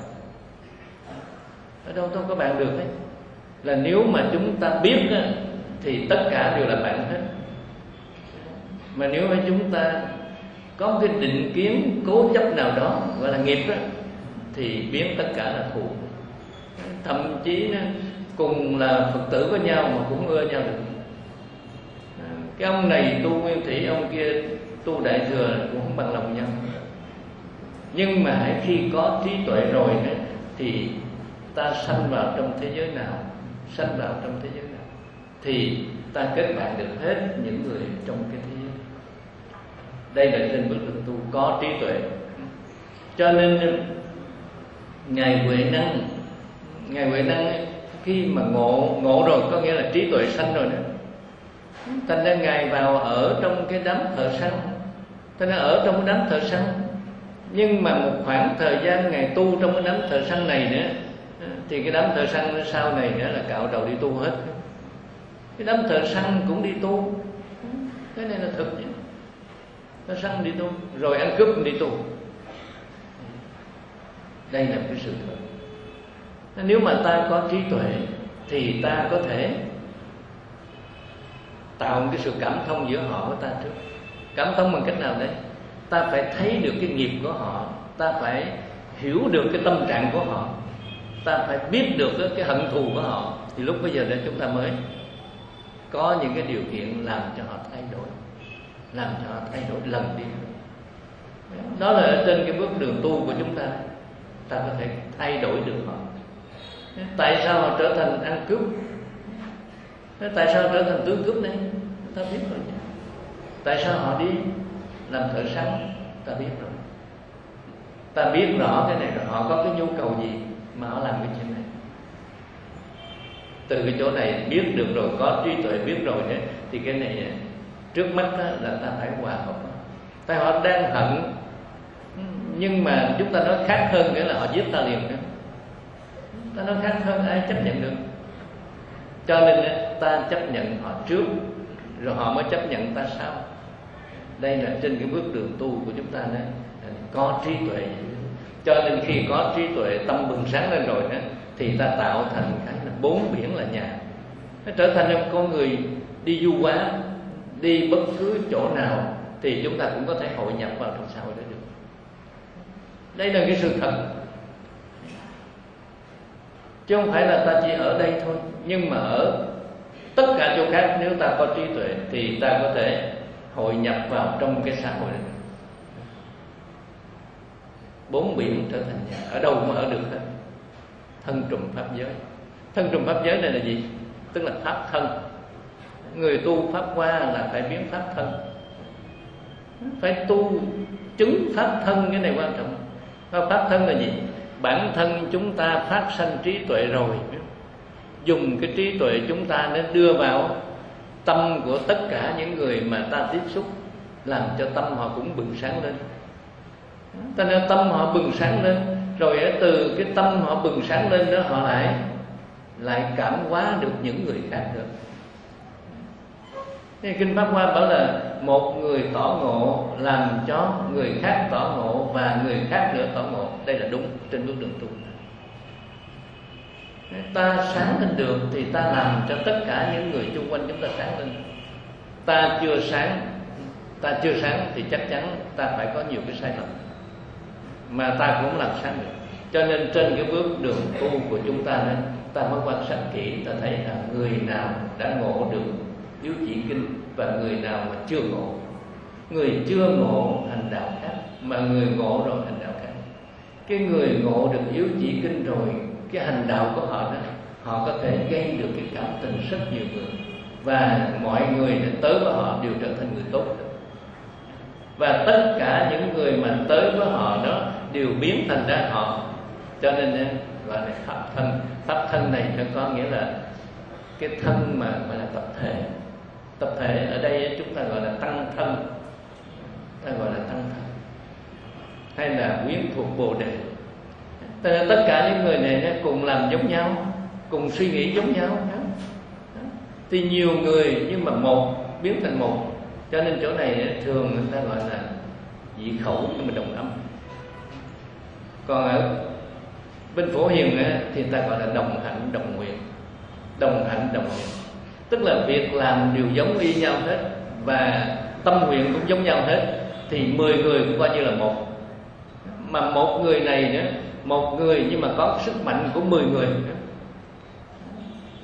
Ở đâu tôi không có bạn được hết. Là nếu mà chúng ta biết đó, thì tất cả đều là bạn hết. Mà nếu mà chúng ta có cái định kiến cố chấp nào đó, gọi là nghiệp đó, thì biến tất cả là thù. Thậm chí cùng là Phật tử với nhau mà cũng ưa nhau được. Cái ông này tu nguyên thủy, ông kia tu đại thừa cũng không bằng lòng nhau. Nhưng mà hãy khi có trí tuệ rồi đó, thì ta sanh vào trong thế giới nào, sanh vào trong thế giới nào, thì ta kết bạn được hết những người trong cái thế giới. Đây là trên bước đường tu có trí tuệ. Cho nên Ngài Huệ Năng, Ngài Huệ Năng ấy, khi mà ngộ ngộ rồi có nghĩa là trí tuệ sanh rồi đó. Thành ra Ngài vào ở trong cái đám thợ săn, thành ra ở trong cái đám thợ săn. Nhưng mà một khoảng thời gian Ngài tu trong cái đám thợ săn này nữa, thì cái đám thợ săn sau này nữa là cạo đầu đi tu hết. Cái đám thợ săn cũng đi tu, cái này là thực chứ. Thợ săn đi tu, rồi ăn cướp đi tu. Đây là cái sự thật. Nếu mà ta có trí tuệ thì ta có thể tạo một cái sự cảm thông giữa họ với ta trước. Cảm thông bằng cách nào đấy? Ta phải thấy được cái nghiệp của họ, ta phải hiểu được cái tâm trạng của họ, ta phải biết được cái hận thù của họ. Thì lúc bây giờ để chúng ta mới có những cái điều kiện làm cho họ thay đổi, làm cho họ thay đổi lần đi. Đó là ở trên cái bước đường tu của chúng ta, ta có thể thay đổi được họ. Tại sao họ trở thành ăn cướp? Tại sao trở thành tướng cướp này? Ta biết rồi. Tại sao họ đi làm thợ săn? Ta biết rồi. Ta biết rõ cái này rồi, họ có cái nhu cầu gì mà họ làm cái chuyện này. Từ cái chỗ này biết được rồi, có trí tuệ biết rồi đấy, thì cái này trước mắt là ta phải hòa hợp. Tại họ đang hận, nhưng mà chúng ta nói khác hơn nghĩa là họ giết ta liền nữa. Ta nói khác hơn ai chấp nhận được. Cho nên ta chấp nhận họ trước, rồi họ mới chấp nhận ta sau. Đây là trên cái bước đường tu của chúng ta đó, có trí tuệ. Cho nên khi có trí tuệ, tâm bừng sáng lên rồi đó, thì ta tạo thành cái là bốn biển là nhà. Nó trở thành một con người đi du hóa, đi bất cứ chỗ nào thì chúng ta cũng có thể hội nhập vào trong xã hội đó được. Đây là cái sự thật, chứ không phải là ta chỉ ở đây thôi. Nhưng mà ở tất cả chỗ khác, nếu ta có trí tuệ thì ta có thể hội nhập vào trong cái xã hội này. Bốn biển trở thành nhà, ở đâu mà ở được hết. Thân trùm pháp giới. Thân trùm pháp giới này là gì? Tức là pháp thân. Người tu pháp hoa là phải biến pháp thân, phải tu chứng pháp thân. Cái này quan trọng. Pháp thân là gì? Bản thân chúng ta phát sanh trí tuệ rồi, dùng cái trí tuệ chúng ta để đưa vào tâm của tất cả những người mà ta tiếp xúc, làm cho tâm họ cũng bừng sáng lên. Cho nên tâm họ bừng sáng lên, rồi từ cái tâm họ bừng sáng lên đó, họ lại lại cảm hóa được những người khác nữa. Nên Kinh Pháp Hoa bảo là một người tỏ ngộ làm cho người khác tỏ ngộ, và người khác nữa tỏ ngộ. Đây là đúng trên bước đường tu. Ta sáng lên được thì ta làm cho tất cả những người xung quanh chúng ta sáng lên. Ta chưa sáng, ta chưa sáng thì chắc chắn ta phải có nhiều cái sai lầm, mà ta cũng làm sáng được. Cho nên trên cái bước đường tu của chúng ta đó, ta mới quan sát kỹ, ta thấy là người nào đã ngộ được yếu chỉ kinh và người nào mà chưa ngộ. Người chưa ngộ hành đạo khác, mà người ngộ rồi hành đạo khác. Cái người ngộ được yếu chỉ kinh rồi, cái hành đạo của họ đó, họ có thể gây được cái cảm tình rất nhiều người, và mọi người tới với họ đều trở thành người tốt. Và tất cả những người mà tới với họ đó đều biến thành ra họ. Cho nên gọi là pháp thân. Pháp thân này nó có nghĩa là cái thân mà gọi là tập thể. Tập thể ở đây chúng ta gọi là tăng thân, ta gọi là tăng thân, hay là quyến thuộc Bồ Đề. Tất cả những người này cùng làm giống nhau, cùng suy nghĩ giống nhau. Thì nhiều người nhưng mà một biến thành một. Cho nên chỗ này thường người ta gọi là dị khẩu nhưng mà đồng âm. Còn ở bên Phổ Hiền thì ta gọi là đồng hạnh đồng nguyện. Đồng hạnh đồng nguyện tức là việc làm đều giống y nhau hết, và tâm nguyện cũng giống nhau hết, thì mười người cũng coi như là một. Mà một người này nữa, một người nhưng mà có sức mạnh của mười người.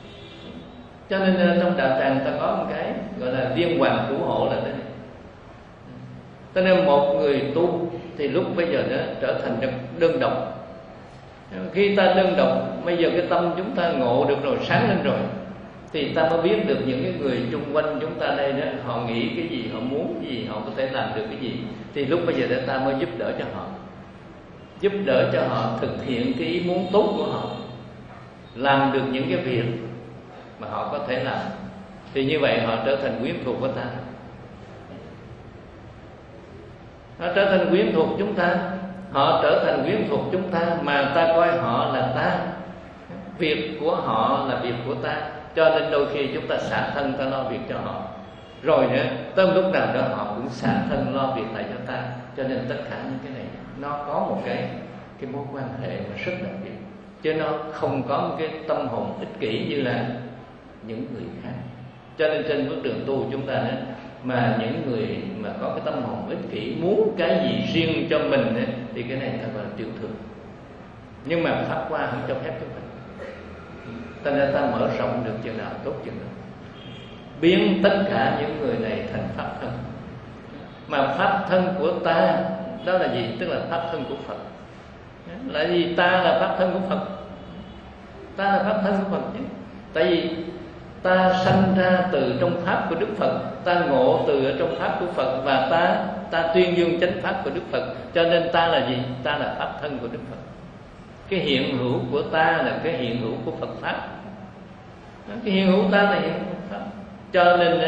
Cho nên trong đạo tràng ta có một cái gọi là viên hoàng thủ hộ là thế này. Cho nên một người tu thì lúc bây giờ nó trở thành đơn độc. Khi ta đơn độc, bây giờ cái tâm chúng ta ngộ được rồi, sáng lên rồi, thì ta mới biết được những cái người chung quanh chúng ta đây đó, họ nghĩ cái gì, họ muốn cái gì, họ có thể làm được cái gì. Thì lúc bây giờ đó ta mới giúp đỡ cho họ, giúp đỡ cho họ thực hiện cái ý muốn tốt của họ, làm được những cái việc mà họ có thể làm. Thì như vậy họ trở thành quyến thuộc của ta, họ trở thành quyến thuộc chúng ta, họ trở thành quyến thuộc chúng ta, mà ta coi họ là ta, việc của họ là việc của ta. Cho nên đôi khi chúng ta xả thân, ta lo việc cho họ, rồi nữa tới lúc nào đó họ cũng xả thân lo việc lại cho ta. Cho nên tất cả những cái này nó có một cái cái mối quan hệ mà rất đặc biệt, chứ nó không có một cái tâm hồn ích kỷ như là những người khác. Cho nên trên bước đường tu chúng ta đó, mà những người mà có cái tâm hồn ích kỷ, muốn cái gì riêng cho mình ấy, thì cái này ta gọi là tiểu thừa. Nhưng mà Pháp Hoa không cho phép chúng mình. Ta nên ta mở rộng được chừng nào tốt chừng nào, biến tất cả những người này thành Pháp thân. Mà Pháp thân của ta đó là gì? Tức là Pháp thân của Phật. Là gì? Ta là Pháp thân của Phật. Ta là Pháp thân của Phật chứ. Tại vì ta sanh ra từ trong Pháp của Đức Phật, ta ngộ từ ở trong Pháp của Phật, và ta ta tuyên dương chánh Pháp của Đức Phật. Cho nên ta là gì? Ta là Pháp thân của Đức Phật. Cái hiện hữu của ta là cái hiện hữu của Phật Pháp. Cái hiện hữu ta là hiện hữu của Pháp. Cho nên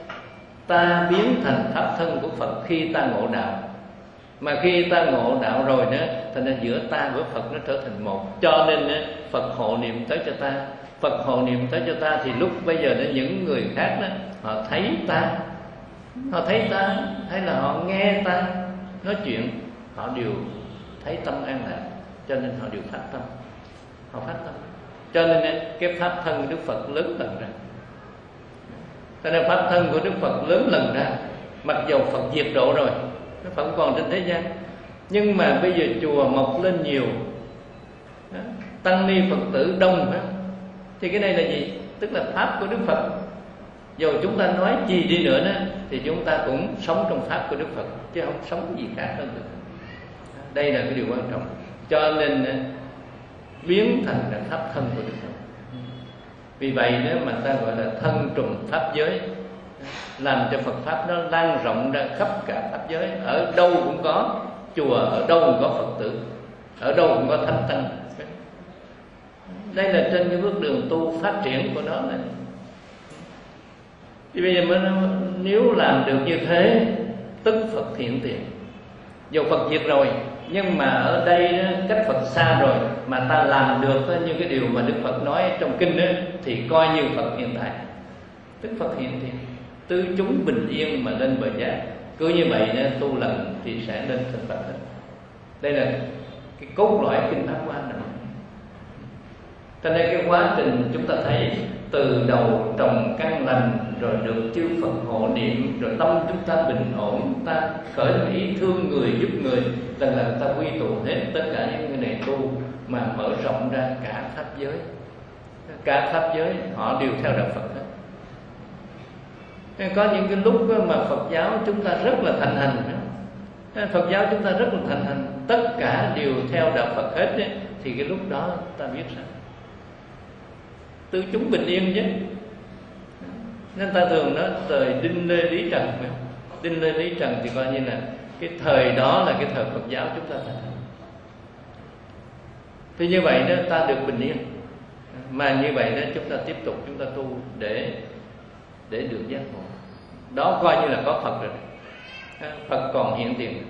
ta biến thành Pháp thân của Phật khi ta ngộ đạo. Mà khi ta ngộ đạo rồi đó, thành ra giữa ta với Phật nó trở thành một. Cho nên Phật hộ niệm tới cho ta, Phật hộ niệm tới cho ta, thì lúc bây giờ đó những người khác đó, họ thấy ta, họ thấy ta hay là họ nghe ta nói chuyện, họ đều thấy tâm an lạc. Cho nên họ đều phát tâm, họ phát tâm. Cho nên cái Pháp thân Đức Phật lớn lần ra. Cho nên Pháp thân của Đức Phật lớn lần ra. Mặc dầu Phật diệt độ rồi, nó vẫn còn trên thế gian, nhưng mà bây giờ chùa mọc lên nhiều, tăng ni Phật tử đông, thì cái này là gì? Tức là Pháp của Đức Phật. Dù chúng ta nói gì đi nữa đó, thì chúng ta cũng sống trong Pháp của Đức Phật, chứ không sống gì khác hơn được. Đây là cái điều quan trọng. Cho nên biến thành là Pháp thân của Đức Phật. Vì vậy nếu mà ta gọi là thân trùng Pháp giới, làm cho Phật Pháp nó lan rộng ra khắp cả Pháp giới. Ở đâu cũng có chùa, ở đâu cũng có Phật tử, ở đâu cũng có thánh tăng. Đây là trên cái bước đường tu phát triển của nó này. Thì bây giờ mới nói, nếu làm được như thế, tức Phật thiện tiền. Dù Phật diệt rồi, nhưng mà ở đây đó, cách Phật xa rồi, mà ta làm được đó, như cái điều mà Đức Phật nói trong kinh đó, thì coi như Phật hiện tại. Tức Phật hiện tiền, tư chúng bình yên mà lên bờ giác. Cứ như vậy đó, tu lần thì sẽ lên thành Phật hết. Đây là cái cốt lõi kinh Pháp Hoa này. Cho nên cái quá trình chúng ta thấy từ đầu trồng căn lành, rồi được chư Phật hộ niệm, rồi tâm chúng ta bình ổn, ta khởi ý thương người, giúp người, lần lần ta quy tụ hết tất cả những người này tu, mà mở rộng ra cả Pháp giới. Cả Pháp giới họ đều theo đạo Phật hết. Nên có những cái lúc mà Phật giáo chúng ta rất là thành hành, Phật giáo chúng ta rất là thành hành, tất cả đều theo đạo Phật hết ấy, thì cái lúc đó ta biết sao? Tư chúng bình yên chứ. Nên ta thường nói thời Đinh Lê Lý Trần. Đinh Lê Lý Trần thì coi như là cái thời đó là cái thời Phật giáo chúng ta thành. Thì như vậy đó ta được bình yên. Mà như vậy đó chúng ta tiếp tục chúng ta tu để để được giác ngộ. Đó coi như là có Phật rồi. Phật còn hiện tiền.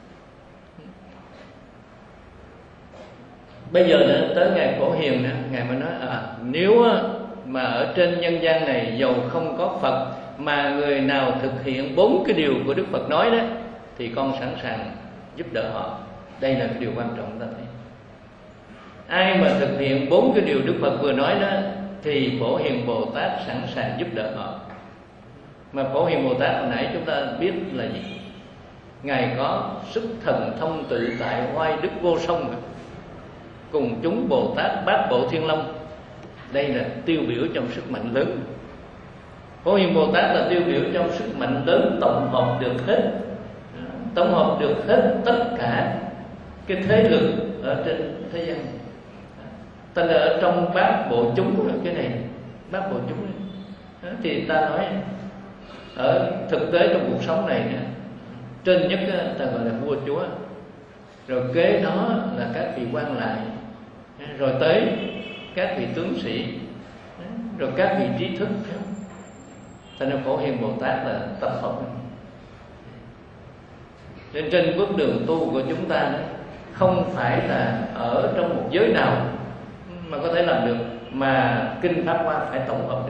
Bây giờ nữa, tới ngày Phổ Hiền nữa, Ngài mới nói à, nếu mà ở trên nhân gian này dầu không có Phật, mà người nào thực hiện bốn cái điều của Đức Phật nói đó, thì con sẵn sàng giúp đỡ họ. Đây là cái điều quan trọng ta thấy. Ai mà thực hiện bốn cái điều Đức Phật vừa nói đó, thì Phổ Hiền Bồ Tát sẵn sàng giúp đỡ họ. Mà Phổ Hiền Bồ Tát hồi nãy chúng ta biết là gì? Ngài có sức thần thông tự tại, oai đức vô song, cùng chúng Bồ Tát Bát Bộ Thiên Long. Đây là tiêu biểu trong sức mạnh lớn. Phổ Hiền Bồ Tát là tiêu biểu trong sức mạnh lớn tổng hợp được hết, tổng hợp được hết tất cả cái thế lực ở trên thế gian. Ta là ở trong bát bộ chúng, cái này bát bộ chúng này, thì ta nói ở thực tế trong cuộc sống này nè, trên nhất ta gọi là vua chúa, rồi kế đó là các vị quan lại, rồi tới các vị tướng sĩ, rồi các vị trí thức. Cho nên Phổ Hiền Bồ Tát là tập hợp. Nên trên bước đường tu của chúng ta đó, không phải là ở trong một giới nào mà có thể làm được, mà kinh Pháp Hoa phải tổng hợp được.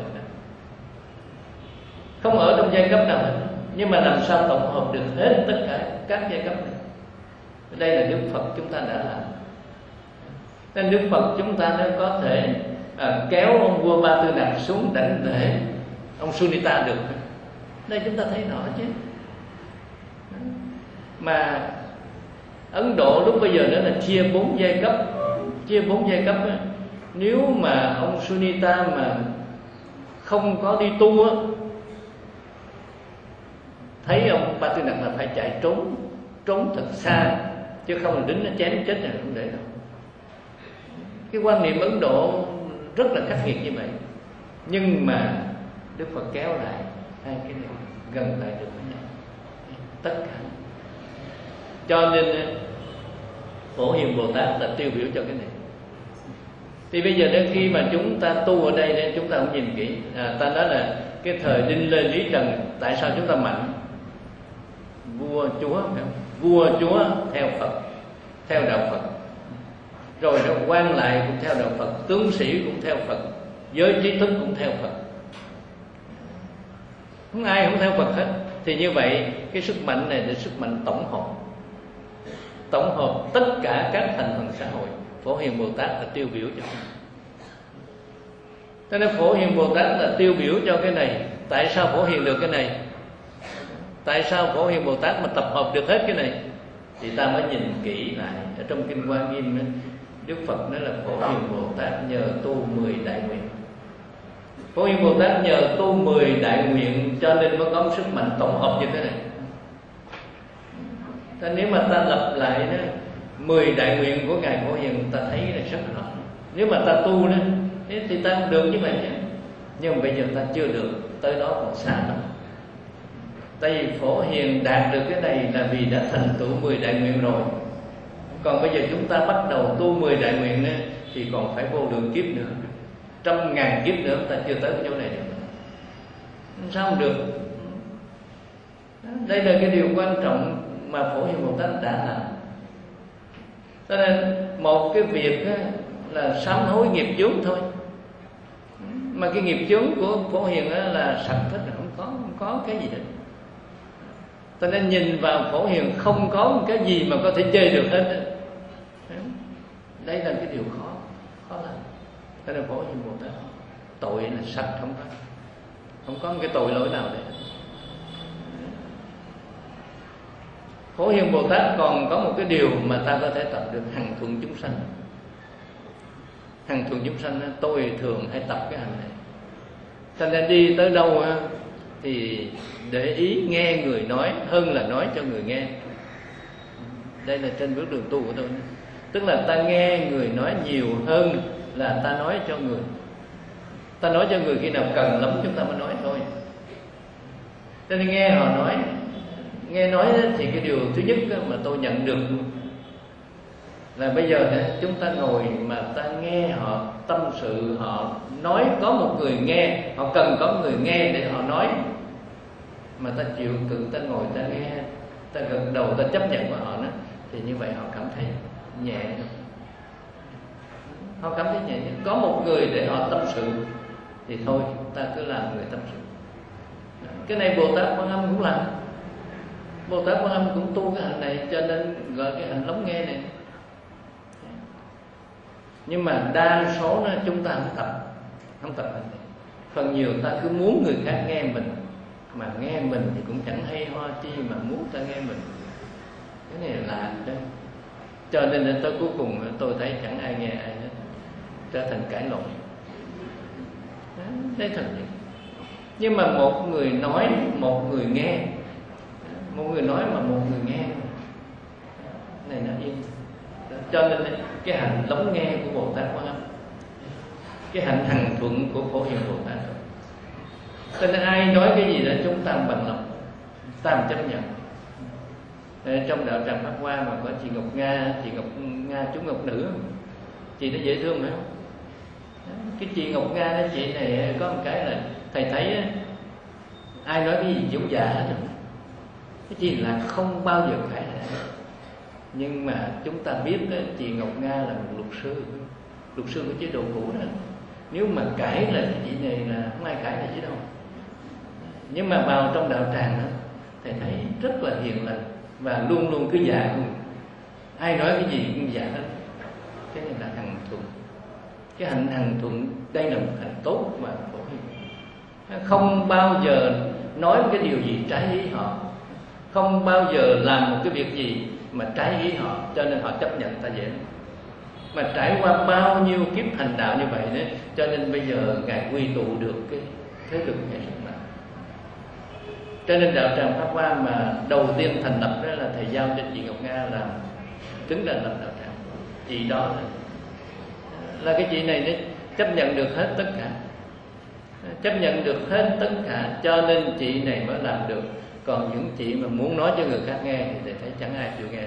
Không ở trong giai cấp nào hết, nhưng mà làm sao tổng hợp được hết tất cả các giai cấp này. Đây là Đức Phật chúng ta đã làm. Nên Đức Phật chúng ta nó có thể à, kéo ông vua Ba Tư Nặc xuống đảnh lễ ông Sunita được. Đây chúng ta thấy rõ chứ. Mà Ấn Độ lúc bây giờ đó là chia bốn giai cấp, chia bốn giai cấp. Nếu mà ông Sunita mà không có đi tu á, thấy ông Ba Tư Nặc là phải chạy trốn, trốn thật xa, chứ không là đứng nó chém chết là không để đâu. Cái quan niệm Ấn Độ rất là khắc nghiệt như vậy, nhưng mà Đức Phật kéo lại hai cái này gần lại được với nhau tất cả. Cho nên Phổ Hiền Bồ Tát là tiêu biểu cho cái này. Thì bây giờ đến khi mà chúng ta tu ở đây nên chúng ta cũng nhìn kỹ, à, ta nói là cái thời Đinh Lê Lý Trần tại sao chúng ta mạnh? Vua chúa, vua chúa theo Phật, theo đạo Phật, rồi đó quan lại cũng theo đạo Phật, tướng sĩ cũng theo Phật, giới trí thức cũng theo Phật, không ai không theo Phật hết. Thì như vậy cái sức mạnh này là sức mạnh tổng hợp, tổng hợp tất cả các thành phần xã hội. Phổ Hiền Bồ Tát là tiêu biểu cho cái này. Cho nên Phổ Hiền Bồ Tát là tiêu biểu cho cái này. Tại sao Phổ Hiền được cái này? Tại sao Phổ Hiền Bồ Tát mà tập hợp được hết cái này? Thì ta mới nhìn kỹ lại ở trong Kinh Hoa Nghiêm đó, Đức Phật nói là Phổ Hiền Bồ Tát nhờ tu mười đại nguyện. Phổ Hiền Bồ Tát nhờ tu mười đại nguyện cho nên mới có sức mạnh tổng hợp như thế này. Thế nếu mà ta lập lại đó, mười đại nguyện của Ngài Phổ Hiền, ta thấy là rất rõ. Nếu mà ta tu đó thì ta được như vậy chứ. Nhưng mà bây giờ ta chưa được, tới đó còn xa lắm. Tại vì Phổ Hiền đạt được cái này là vì đã thành tựu mười đại nguyện rồi. Còn bây giờ chúng ta bắt đầu tu mười đại nguyện đó, thì còn phải vô lượng kiếp nữa, trăm ngàn kiếp nữa ta chưa tới cái chỗ này được. Sao không được? Đây là cái điều quan trọng mà Phổ Hiền Bồ Tát đã làm. Cho nên một cái việc là sám hối nghiệp chướng thôi, mà cái nghiệp chướng của Phổ Hiền là sạch hết, không có không có cái gì hết. Cho nên nhìn vào Phổ Hiền không có một cái gì mà có thể chê được hết. Đây là cái điều khó khó làm. Cho nên Phổ Hiền Bồ Tát tội là sạch, không có không có một cái tội lỗi nào đấy. Phổ Hiền Bồ Tát còn có một cái điều mà ta có thể tập được, hằng thuận chúng sanh. Hằng thuận chúng sanh, tôi thường hay tập cái hành này. Cho nên đi tới đâu thì để ý nghe người nói hơn là nói cho người nghe. Đây là trên bước đường tu của tôi. Tức là ta nghe người nói nhiều hơn là ta nói cho người. Ta nói cho người khi nào cần lắm chúng ta mới nói thôi. Cho nên nghe họ nói, nghe nói thì cái điều thứ nhất mà tôi nhận được là bây giờ chúng ta ngồi mà ta nghe họ tâm sự, họ nói có một người nghe, họ cần có người nghe để họ nói, mà ta chịu tự ta ngồi ta nghe, ta gật đầu ta chấp nhận của họ đó, thì như vậy họ cảm thấy nhẹ. Họ cảm thấy nhẹ. Có một người để họ tâm sự thì thôi ta cứ làm người tâm sự. Cái này Bồ Tát Quan Âm cũng làm. Bồ Tát Quan Âm cũng tu cái hành này, cho nên gọi cái hành lắng nghe này. Nhưng mà đa số đó, chúng ta không tập, không tập hành này. Phần nhiều ta cứ muốn người khác nghe mình, mà nghe mình thì cũng chẳng hay ho chi mà muốn ta nghe mình. Cái này là lạ đó. Cho nên tới cuối cùng tôi thấy chẳng ai nghe ai hết, trở thành cãi lộn. Đấy thật vậy. Nhưng mà một người nói, một người nghe. Một người nói mà một người nghe này nó yên. Cho nên cái hạnh lắng nghe của Bồ Tát Quan Âm, cái hạnh hằng thuận của Phổ Hiền Bồ Tát. Cho nên ai nói cái gì đó chúng ta bằng lòng, ta chấp nhận. Trong đạo tràng Pháp Hoa mà có chị Ngọc Nga, chị Ngọc Nga chú Ngọc Nữ, chị nó dễ thương phải không? Cái chị Ngọc Nga đó, chị này có một cái là thầy thấy ai nói cái gì giống giả hết. Cái chị là không bao giờ cãi lại. Nhưng mà chúng ta biết đó, chị Ngọc Nga là một luật sư, luật sư của chế độ cũ đó. Nếu mà cãi lại thì chị này là không ai cãi lại chứ đâu. Nhưng mà vào trong đạo tràng đó, thầy thấy rất là hiền lành và luôn luôn cứ dạ không. Ai nói cái gì cũng dạ hết. Cái này là hằng thuận. Cái hạnh hằng thuận đây là một hạnh tốt mà Phổ Hiền. Không bao giờ nói cái điều gì trái ý họ, không bao giờ làm một cái việc gì mà trái ý họ, cho nên họ chấp nhận ta dễ. Mà trải qua bao nhiêu kiếp hành đạo như vậy đó, cho nên bây giờ Ngài quy tụ được cái thế lực này rất mạnh. Cho nên đạo tràng Pháp Hoa mà đầu tiên thành lập đó là thầy giao cho chị Ngọc Nga làm chứng là lập đạo tràng. Chị đó là, là cái chị này nó chấp nhận được hết tất cả, chấp nhận được hết tất cả, cho nên chị này mới làm được. Còn những chị mà muốn nói cho người khác nghe thì thầy thấy chẳng ai chịu nghe.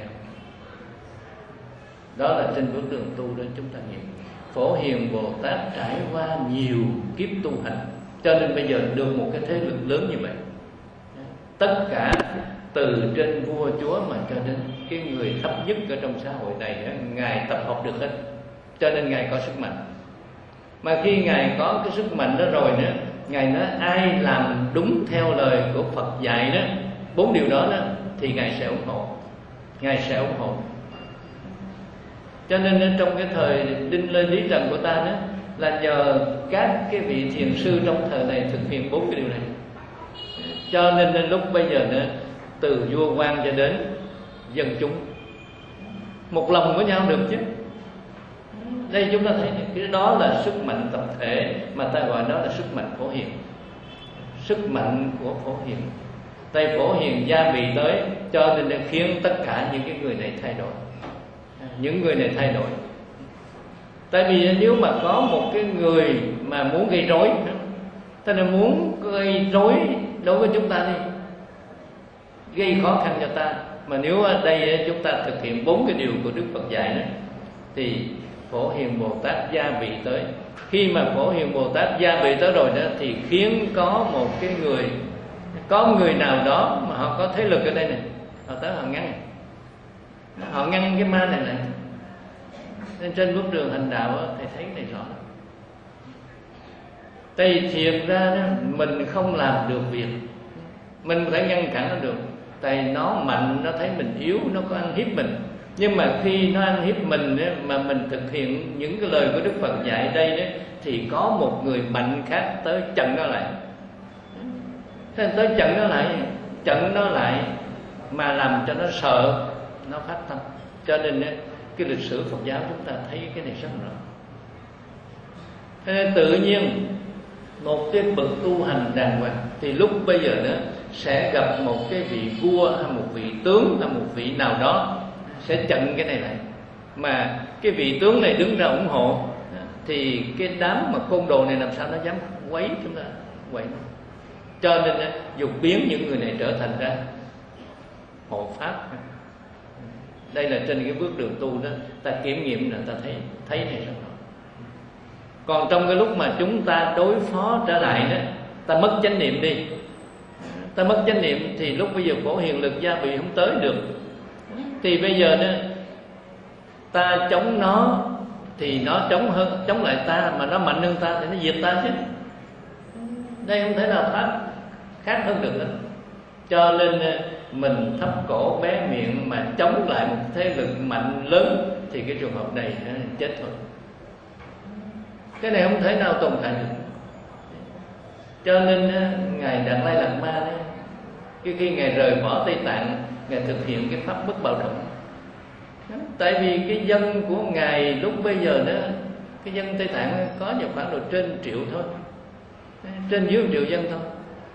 Đó là trên bước đường tu đó chúng ta nghiệm. Phổ Hiền Bồ Tát trải qua nhiều kiếp tu hành, cho nên bây giờ được một cái thế lực lớn như vậy. Tất cả từ trên vua chúa mà cho đến cái người thấp nhất ở trong xã hội này, Ngài tập hợp được hết. Cho nên Ngài có sức mạnh. Mà khi Ngài có cái sức mạnh đó rồi nữa, Ngài nói ai làm đúng theo lời của Phật dạy đó, bốn điều đó, đó thì Ngài sẽ ủng hộ. Ngài sẽ ủng hộ. Cho nên trong cái thời Đinh Lê Lý Trần của ta đó, là nhờ các cái vị thiền sư trong thời này thực hiện bốn cái điều này. Cho nên lúc bây giờ nữa, từ vua quan cho đến dân chúng một lòng với nhau được chứ. Đây chúng ta thấy cái đó là sức mạnh tập thể, mà ta gọi đó là sức mạnh Phổ Hiền. Sức mạnh của Phổ Hiền. Tay Phổ Hiền gia bị tới, cho nên khiến tất cả những cái người này thay đổi. Những người này thay đổi. Tại vì nếu mà có một cái người mà muốn gây rối, ta là muốn gây rối đối với chúng ta đi, gây khó khăn cho ta. Mà nếu ở đây chúng ta thực hiện bốn cái điều của Đức Phật dạy đó, thì Phổ Hiền Bồ Tát gia vị tới. Khi mà Phổ Hiền Bồ Tát gia vị tới rồi đó, thì khiến có một cái người, có người nào đó mà họ có thế lực ở đây này, họ tới họ ngăn, họ ngăn cái ma này lại. Nên trên bước đường hành đạo đó, thầy thấy cái này rõ. Tại thiệt ra đó, mình không làm được việc, mình phải ngăn cản nó được. Tại nó mạnh, nó thấy mình yếu, nó có ăn hiếp mình. Nhưng mà khi nó ăn hiếp mình đó, mà mình thực hiện những cái lời của Đức Phật dạy đây đó, thì có một người mạnh khác tới chặn nó lại. Thế tới chặn nó lại, chặn nó lại mà làm cho nó sợ, nó phát tâm. Cho nên đó, cái lịch sử Phật giáo chúng ta thấy cái này rất rõ. Thế nên tự nhiên một cái bậc tu hành đàng hoàng thì lúc bây giờ đó sẽ gặp một cái vị vua hay một vị tướng hay một vị nào đó sẽ chặn cái này lại. Mà cái vị tướng này đứng ra ủng hộ thì cái đám mà côn đồ này làm sao nó dám quấy chúng ta, quấy. Cho nên dục biến những người này trở thành ra hộ pháp. Đây là trên cái bước đường tu đó, ta kiểm nghiệm là ta thấy thấy này rất rõ. Còn trong cái lúc mà chúng ta đối phó trở lại đó, ta mất chánh niệm đi, ta mất chánh niệm thì lúc bây giờ Phổ Hiền lực gia vị không tới được. Thì bây giờ đó, ta chống nó thì nó chống hơn, chống lại ta, mà nó mạnh hơn ta thì nó diệt ta chứ. Đây không thể nào khác khác hơn được nữa. Cho nên mình thấp cổ bé miệng mà chống lại một thế lực mạnh lớn thì cái trường hợp này chết thôi. Cái này không thể nào tồn tại được. Cho nên Ngài Đạt Lai Lạt Ma đấy, cái khi Ngài rời bỏ Tây Tạng, Ngài thực hiện cái pháp bất bạo động. Tại vì cái dân của Ngài lúc bây giờ đó, cái dân Tây Tạng có vào khoảng độ trên triệu thôi, trên dưới một triệu dân thôi.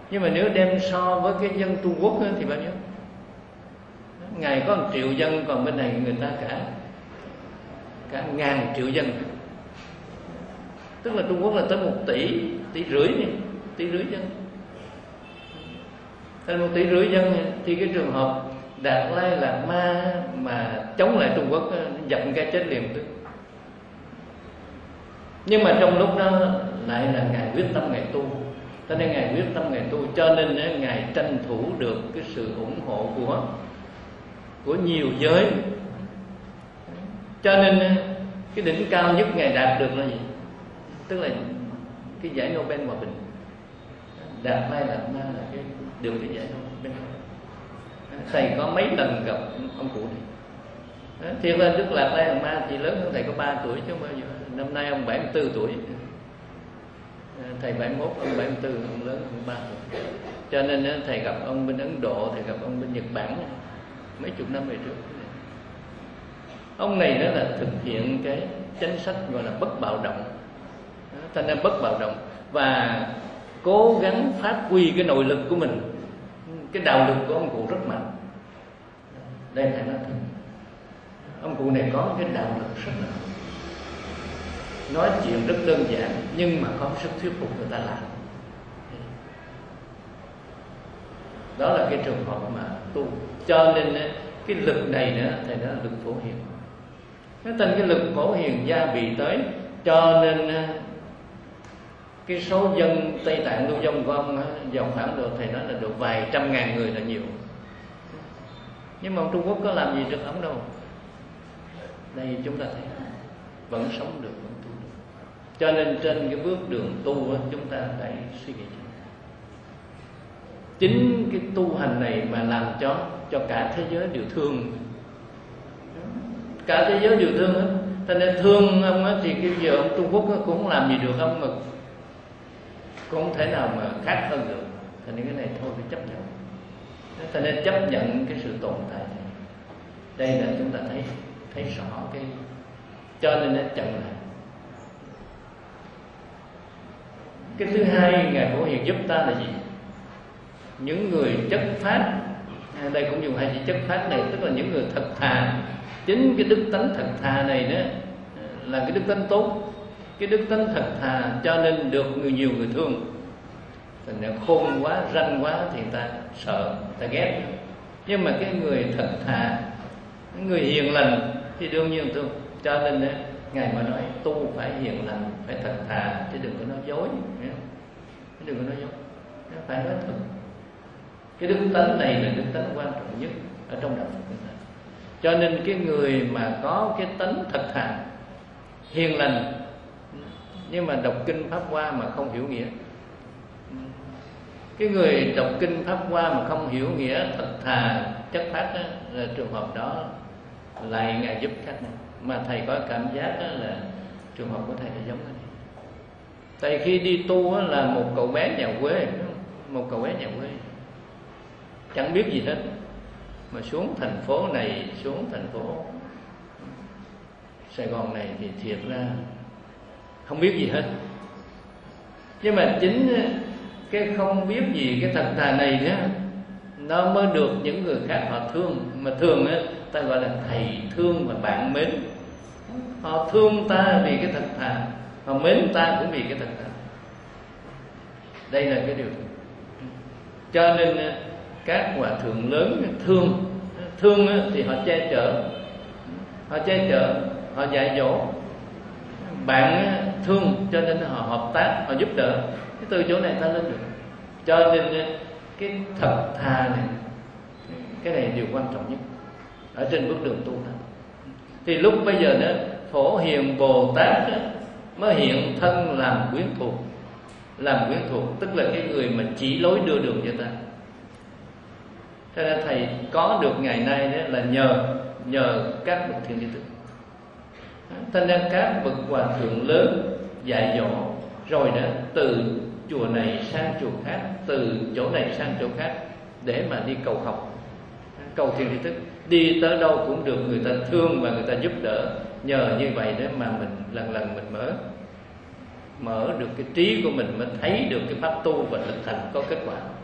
Nhưng mà nếu đem so với cái dân Trung Quốc ấy, thì bao nhiêu? Ngài có một triệu dân, còn bên này người ta cả cả ngàn triệu dân. Tức là Trung Quốc là tới một tỷ, tỷ rưỡi này, tỷ rưỡi dân. Thành một tỷ rưỡi dân thì cái trường hợp Đạt Lai Lạt Ma mà chống lại Trung Quốc dập cái chết liền tức. Nhưng mà trong lúc đó lại là Ngài quyết tâm Ngài tu. Cho nên Ngài quyết tâm Ngài tu, cho nên Ngài tranh thủ được cái sự ủng hộ của của nhiều giới. Cho nên cái đỉnh cao nhất Ngài đạt được là gì? Tức là cái giải Nobel hòa bình. Đạt Lai Lạt Ma là cái được cái giải Nobel. Thầy có mấy lần gặp ông cụ này. Thiệt là Đức Đạt Lai Lạt Ma chỉ lớn hơn thầy có ba tuổi chứ không bao giờ. Năm nay ông bảy mươi tư tuổi. Thầy bảy mươi mốt, ông bảy mươi tư, ông lớn hơn ba tuổi. Cho nên thầy gặp ông bên Ấn Độ, thầy gặp ông bên Nhật Bản mấy chục năm về trước. Ông này đó là thực hiện cái chính sách gọi là bất bạo động. Thành ra bất bạo động và cố gắng phát huy cái nội lực của mình. Cái đạo lực của ông cụ rất mạnh. Đây phải nói thật, ông cụ này có cái đạo lực rất là mạnh. Nói chuyện rất đơn giản nhưng mà có sức thuyết phục người ta làm. Đó là cái trường hợp mà tu. Cho nên cái lực này nữa thầy nói là lực Phổ Hiền. Cái tên cái lực Phổ Hiền gia bị tới, cho nên cái số dân Tây Tạng Lưu Vong của ông vào khoảng độ thầy nói là được vài trăm ngàn người là nhiều. Nhưng mà ông Trung Quốc có làm gì được ông đâu. Đây chúng ta thấy vẫn sống được, vẫn tu được. Cho nên trên cái bước đường tu chúng ta phải suy nghĩ. Chính cái tu hành này mà làm cho cho cả thế giới đều thương. Cả thế giới đều thương hết. Cho nên thương ông á, thì cái giờ ông Trung Quốc cũng không làm gì được ông, mà cũng không thể nào mà khác hơn được. Cho nên cái này thôi phải chấp nhận. Cho nên chấp nhận cái sự tồn tại này. Đây là chúng ta thấy thấy rõ cái, cho nên nó chậm lại. Cái thứ hai Ngài Phổ Hiền giúp ta là gì? Những người chất phát, đây cũng dùng hai chữ chất phát này, tức là những người thật thà. Chính cái đức tánh thật thà này đó là cái đức tánh tốt. Cái đức tánh thật thà cho nên được người nhiều người thương. Thành ra khôn quá, ranh quá thì ta sợ, ta ghét. Nhưng mà cái người thật thà, người hiền lành thì đương nhiên thương. Cho nên Ngài mà nói tu phải hiền lành, phải thật thà, chứ đừng có nói dối. Đừng có nói dối, phải nói thật. Cái đức tánh này là đức tánh quan trọng nhất ở trong đạo Phật chúng ta. Cho nên cái người mà có cái tánh thật thà, hiền lành, nhưng mà đọc kinh Pháp Hoa mà không hiểu nghĩa. Cái người đọc kinh Pháp Hoa mà không hiểu nghĩa thật thà, chất phát đó, là trường hợp đó lại Ngài giúp khác này. Mà thầy có cảm giác là trường hợp của thầy là giống cái này. Thầy khi đi tu là một cậu bé nhà quê, một cậu bé nhà quê, chẳng biết gì hết, mà xuống thành phố này, xuống thành phố Sài Gòn này thì thiệt ra không biết gì hết. Nhưng mà chính cái không biết gì, cái thật thà này nữa, nó mới được những người khác họ thương. Mà thường á, ta gọi là thầy thương và bạn mến. Họ thương ta vì cái thật thà, họ mến ta cũng vì cái thật thà. Đây là cái điều. Cho nên các hòa thượng lớn thương, thương thì họ che chở, họ che chở, họ dạy dỗ. Bạn thương cho nên họ hợp tác, họ giúp đỡ. Cái từ chỗ này ta lên được. Cho nên cái thật thà này, cái này điều quan trọng nhất ở trên bước đường tu này. Thì lúc bây giờ đó Phổ Hiền Bồ Tát mới hiện thân làm quyến thuộc. Làm quyến thuộc tức là cái người mà chỉ lối đưa đường cho ta. Thế nên thầy có được ngày nay đó là nhờ nhờ các bậc thiện tri thức. Thế nên các bậc hòa thượng lớn dạy dỗ rồi đó, từ chùa này sang chùa khác, từ chỗ này sang chỗ khác để mà đi cầu học, cầu thiện tri thức. Đi tới đâu cũng được người ta thương và người ta giúp đỡ. Nhờ như vậy để mà mình lần lần mình mở mở được cái trí của mình, mới thấy được cái pháp tu và thực hành có kết quả.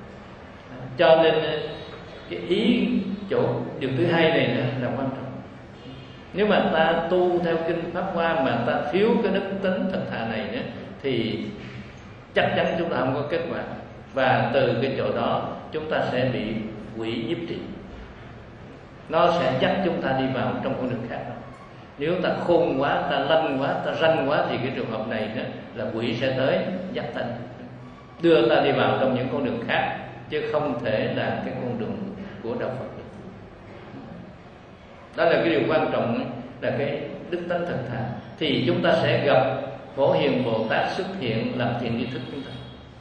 Cho nên cái ý chỗ điều thứ hai này nữa là quan trọng. Nếu mà ta tu theo kinh Pháp Hoa mà ta thiếu cái đức tính thật thà này nữa, thì chắc chắn chúng ta không có kết quả. Và từ cái chỗ đó chúng ta sẽ bị quỷ nhiếp trị. Nó sẽ dắt chúng ta đi vào trong con đường khác đó. Nếu ta khôn quá, ta lanh quá, ta ranh quá, thì cái trường hợp này đó là quỷ sẽ tới dắt ta, đưa ta đi vào trong những con đường khác, chứ không thể là cái con đường của đạo Phật. Đó là cái điều quan trọng, là cái đức tánh thật thà. Thì chúng ta sẽ gặp Phổ Hiền Bồ Tát xuất hiện làm thiện tri thức chúng ta,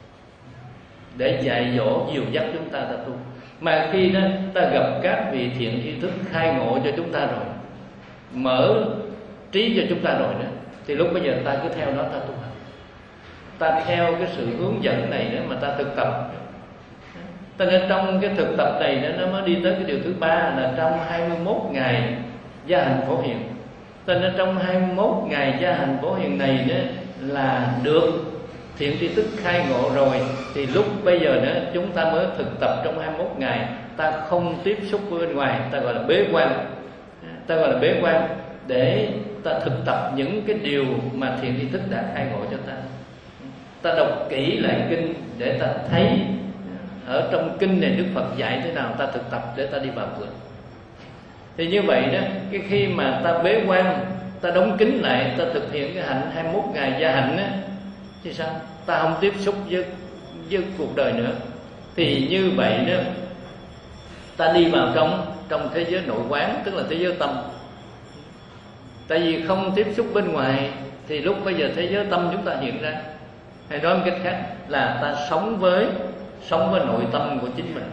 để dạy dỗ dìu dắt chúng ta ta tu. Mà khi đó ta gặp các vị thiện tri thức khai ngộ cho chúng ta rồi, mở trí cho chúng ta rồi nữa, thì lúc bây giờ ta cứ theo đó ta tu hành. Ta theo cái sự hướng dẫn này nữa mà ta thực tập. Cho nên trong cái thực tập này nó mới đi tới cái điều thứ ba, là trong hai mươi mốt ngày gia hành Phổ Hiền. Cho nên trong hai mươi mốt ngày gia hành Phổ Hiền này đó là được thiện tri thức khai ngộ rồi, thì lúc bây giờ nữa chúng ta mới thực tập trong hai mươi mốt ngày. Ta không tiếp xúc với bên ngoài, ta gọi là bế quan. Ta gọi là bế quan để ta thực tập những cái điều mà thiện tri thức đã khai ngộ cho ta. Ta đọc kỹ lại kinh để ta thấy ở trong kinh này Đức Phật dạy thế nào, ta thực tập để ta đi vào vườn. Thì như vậy đó, cái khi mà ta bế quan, ta đóng kín lại, ta thực hiện cái hạnh hai mươi mốt ngày gia hạnh á, thì sao? Ta không tiếp xúc với, với cuộc đời nữa. Thì như vậy đó, ta đi vào trong trong thế giới nội quán, tức là thế giới tâm. Tại vì không tiếp xúc bên ngoài, thì lúc bây giờ thế giới tâm chúng ta hiện ra. Hay nói một cách khác là ta sống với sống với nội tâm của chính mình.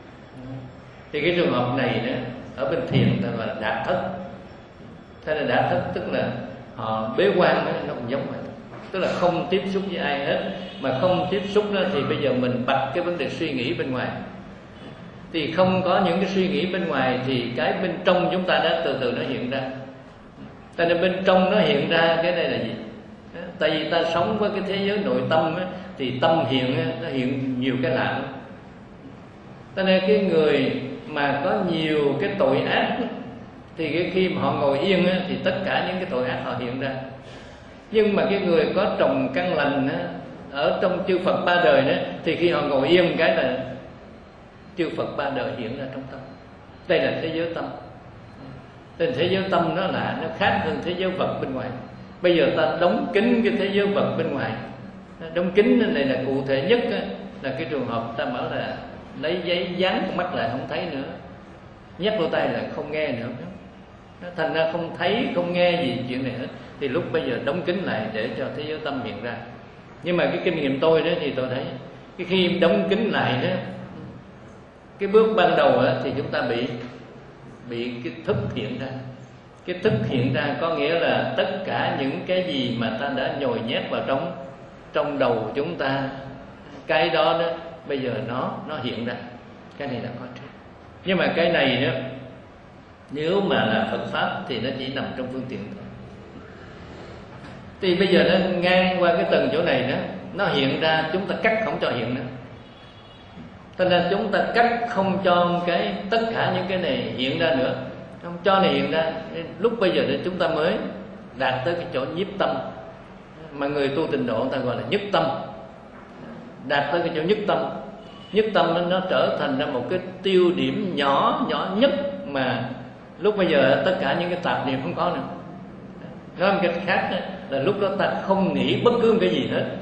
Thì cái trường hợp này nữa, ở bên thiền ta gọi là đạt thất. Thế là đạt thất tức là họ bế quan đó, nó cũng giống vậy. Tức là không tiếp xúc với ai hết. Mà không tiếp xúc đó thì bây giờ mình bật cái vấn đề suy nghĩ bên ngoài. Thì không có những cái suy nghĩ bên ngoài, thì cái bên trong chúng ta đã từ từ nó hiện ra. Tại nên bên trong nó hiện ra cái này là gì? Tại vì ta sống với cái thế giới nội tâm á, thì tâm hiện á, nó hiện nhiều cái lạ. Cho nên cái người mà có nhiều cái tội ác á, thì cái khi mà họ ngồi yên á, thì tất cả những cái tội ác họ hiện ra. Nhưng mà cái người có trồng căn lành á, ở trong chư Phật ba đời đó, thì khi họ ngồi yên cái là chư Phật ba đời hiện ra trong tâm. Đây là thế giới tâm. Thế thế giới tâm nó là nó khác hơn thế giới vật bên ngoài. Bây giờ ta đóng kín cái thế giới vật bên ngoài. Đóng kín này là cụ thể nhất á, là cái trường hợp ta bảo là lấy giấy dán con mắt lại không thấy nữa, nhét lỗ tai là không nghe nữa, thành ra không thấy không nghe gì chuyện này hết. Thì lúc bây giờ đóng kín lại để cho thế giới tâm hiện ra. Nhưng mà cái kinh nghiệm tôi đó thì tôi thấy cái khi đóng kín lại đó, cái bước ban đầu đó, thì chúng ta bị bị cái thức hiện ra. Cái thức hiện ra có nghĩa là tất cả những cái gì mà ta đã nhồi nhét vào trong trong đầu chúng ta, cái đó đó bây giờ nó nó hiện ra. Cái này là có trước. Nhưng mà cái này đó, nếu mà là Phật pháp thì nó chỉ nằm trong phương tiện thôi. Thì bây giờ nó ngang qua cái tầng chỗ này đó, nó hiện ra, chúng ta cắt không cho hiện nữa. Cho nên chúng ta cắt không cho cái tất cả những cái này hiện ra nữa, không cho này hiện ra. Lúc bây giờ thì chúng ta mới đạt tới cái chỗ nhiếp tâm, mà người tu tịnh độ người ta gọi là nhất tâm. Đạt tới cái chỗ nhất tâm, nhất tâm nó, nó trở thành ra một cái tiêu điểm nhỏ nhỏ nhất, mà lúc bây giờ tất cả những cái tạp niệm không có nữa. Nói một cách khác là lúc đó ta không nghĩ bất cứ cái gì hết,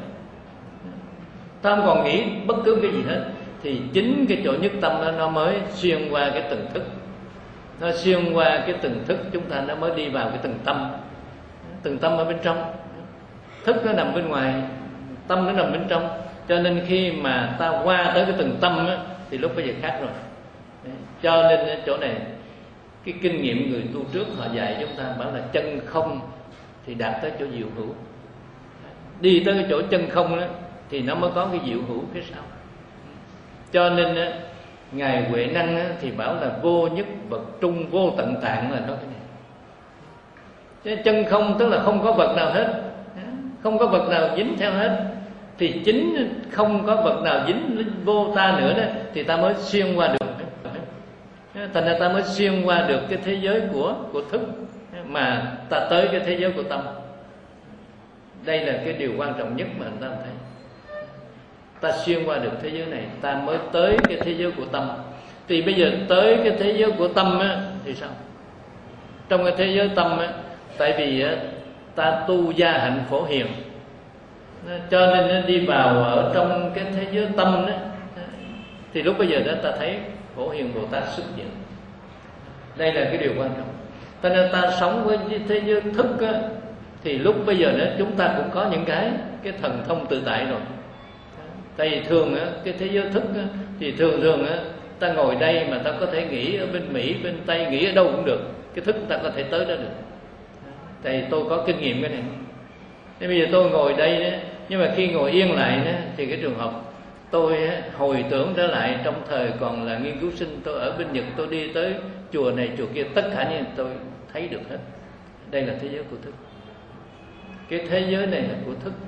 ta không còn nghĩ bất cứ cái gì hết. Thì chính cái chỗ nhất tâm đó, nó mới xuyên qua cái từng thức, nó xuyên qua cái từng thức chúng ta, nó mới đi vào cái từng tâm. Từng tâm ở bên trong, thức nó nằm bên ngoài, tâm nó nằm bên trong. Cho nên khi mà ta qua tới cái từng tâm á, thì lúc bây giờ khác rồi. Cho nên chỗ này cái kinh nghiệm người tu trước họ dạy chúng ta bảo là chân không thì đạt tới chỗ diệu hữu. Đi tới cái chỗ chân không đó thì nó mới có cái diệu hữu phía sau. Cho nên á, Ngài Huệ Năng á, thì bảo là vô nhất vật trung vô tận tạng, là nói cái này. Chứ chân không tức là không có vật nào hết, không có vật nào dính theo hết. thì chính không có vật nào dính vô ta nữa đó, thì ta mới xuyên qua được. Thành ra ta mới xuyên qua được cái thế giới của của thức, mà ta tới cái thế giới của tâm. Đây là cái điều quan trọng nhất mà ta thấy. Ta xuyên qua được thế giới này, ta mới tới cái thế giới của tâm. Thì bây giờ tới cái thế giới của tâm á, thì sao? Trong cái thế giới tâm á, tại vì á, ta tu gia hạnh phổ hiền, cho nên nó đi vào ở trong cái thế giới tâm đó, thì lúc bây giờ đó ta thấy Phổ Hiền Bồ Tát xuất hiện. Đây là cái điều quan trọng. Cho nên ta sống với thế giới thức á, thì lúc bây giờ đó chúng ta cũng có những cái cái thần thông tự tại rồi. Tại vì thường á, cái thế giới thức á, thì thường thường á, ta ngồi đây mà ta có thể nghĩ ở bên Mỹ, bên Tây, nghĩ ở đâu cũng được. Cái thức ta có thể tới đó được. Tại vì tôi có kinh nghiệm cái này. Nên bây giờ tôi ngồi đây đó, nhưng mà khi ngồi yên lại đó, thì cái trường hợp tôi hồi tưởng trở lại trong thời còn là nghiên cứu sinh, tôi ở bên Nhật, tôi đi tới chùa này chùa kia, tất cả những tôi thấy được hết. Đây là thế giới của thức. Cái thế giới này là của thức.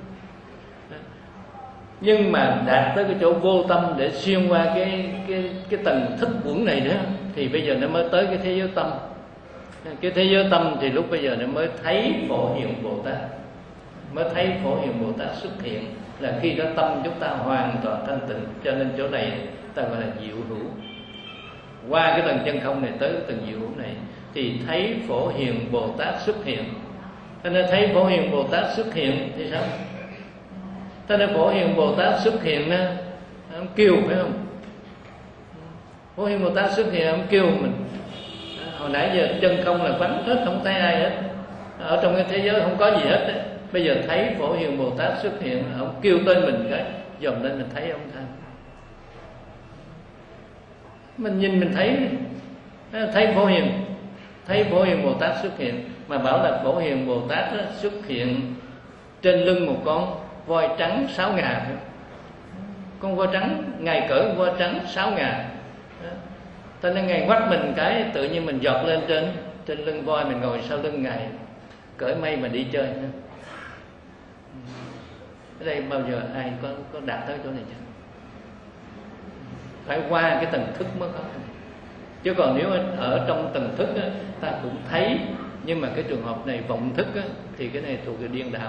Nhưng mà đạt tới cái chỗ vô tâm để xuyên qua cái cái cái tầng thức quẩn này nữa, thì bây giờ nó mới tới cái thế giới tâm. Cái thế giới tâm thì lúc bây giờ nó mới thấy Phổ Hiền Bồ Tát, mới thấy Phổ Hiền Bồ Tát xuất hiện, là khi đó tâm chúng ta hoàn toàn thanh tịnh. Cho nên chỗ này ta gọi là diệu hữu. Qua cái tầng chân không này tới cái tầng diệu hữu này thì thấy Phổ Hiền Bồ Tát xuất hiện. Cho nên thấy Phổ Hiền Bồ Tát xuất hiện thì sao? Cho nên Phổ Hiền Bồ Tát xuất hiện đó, ông kêu phải không? Phổ Hiền Bồ Tát xuất hiện ông kêu mình. Hồi nãy giờ chân không là vắng hết, không thấy ai hết. Ở trong cái thế giới không có gì hết. Bây giờ thấy Phổ Hiền Bồ Tát xuất hiện, ông kêu tên mình cái dòm lên mình thấy ông ta. Mình nhìn mình thấy thấy Phổ Hiền, thấy Phổ Hiền Bồ Tát xuất hiện, mà bảo là Phổ Hiền Bồ Tát xuất hiện trên lưng một con voi trắng sáu ngà. Con voi trắng, ngài cởi voi trắng sáu ngà. Cho nên ngài quắt mình cái tự nhiên mình giọt lên trên trên lưng voi, mình ngồi sau lưng ngài cởi mây mà đi chơi. Ở đây bao giờ ai có có đạt tới chỗ này chưa? Phải qua cái tầng thức mới có. Chứ còn nếu ở trong tầng thức á, ta cũng thấy, nhưng mà cái trường hợp này vọng thức á, thì cái này thuộc về điên đảo.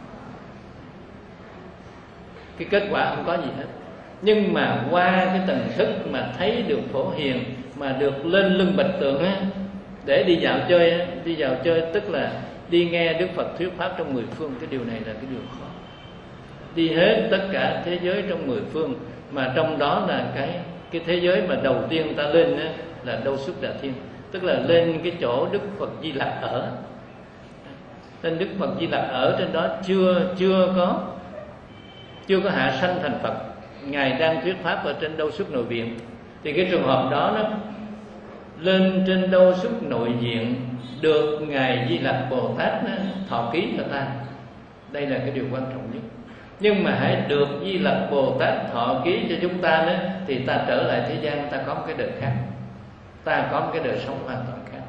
Cái kết quả không có gì hết. Nhưng mà qua cái tầng thức mà thấy được Phổ Hiền, mà được lên lưng bạch tượng á, để đi dạo chơi á, đi dạo chơi tức là đi nghe Đức Phật thuyết pháp trong mười phương. Cái điều này là cái điều khó. Đi hết tất cả thế giới trong mười phương, mà trong đó là cái cái thế giới mà đầu tiên ta lên á, là Đâu Xuất Đà Thiên, tức là lên cái chỗ Đức Phật Di Lặc ở. Tên Đức Phật Di Lặc ở trên đó chưa chưa có chưa có hạ sanh thành Phật, ngài đang thuyết pháp ở trên Đâu Xuất Nội Viện. Thì cái trường hợp đó nó lên trên Đâu Xuất Nội Viện được ngài Di Lặc Bồ Tát thọ ký cho ta. Đây là cái điều quan trọng nhất. Nhưng mà hãy được Di Lặc Bồ Tát thọ ký cho chúng ta đó, thì ta trở lại thế gian, ta có một cái đời khác, ta có một cái đời sống hoàn toàn khác.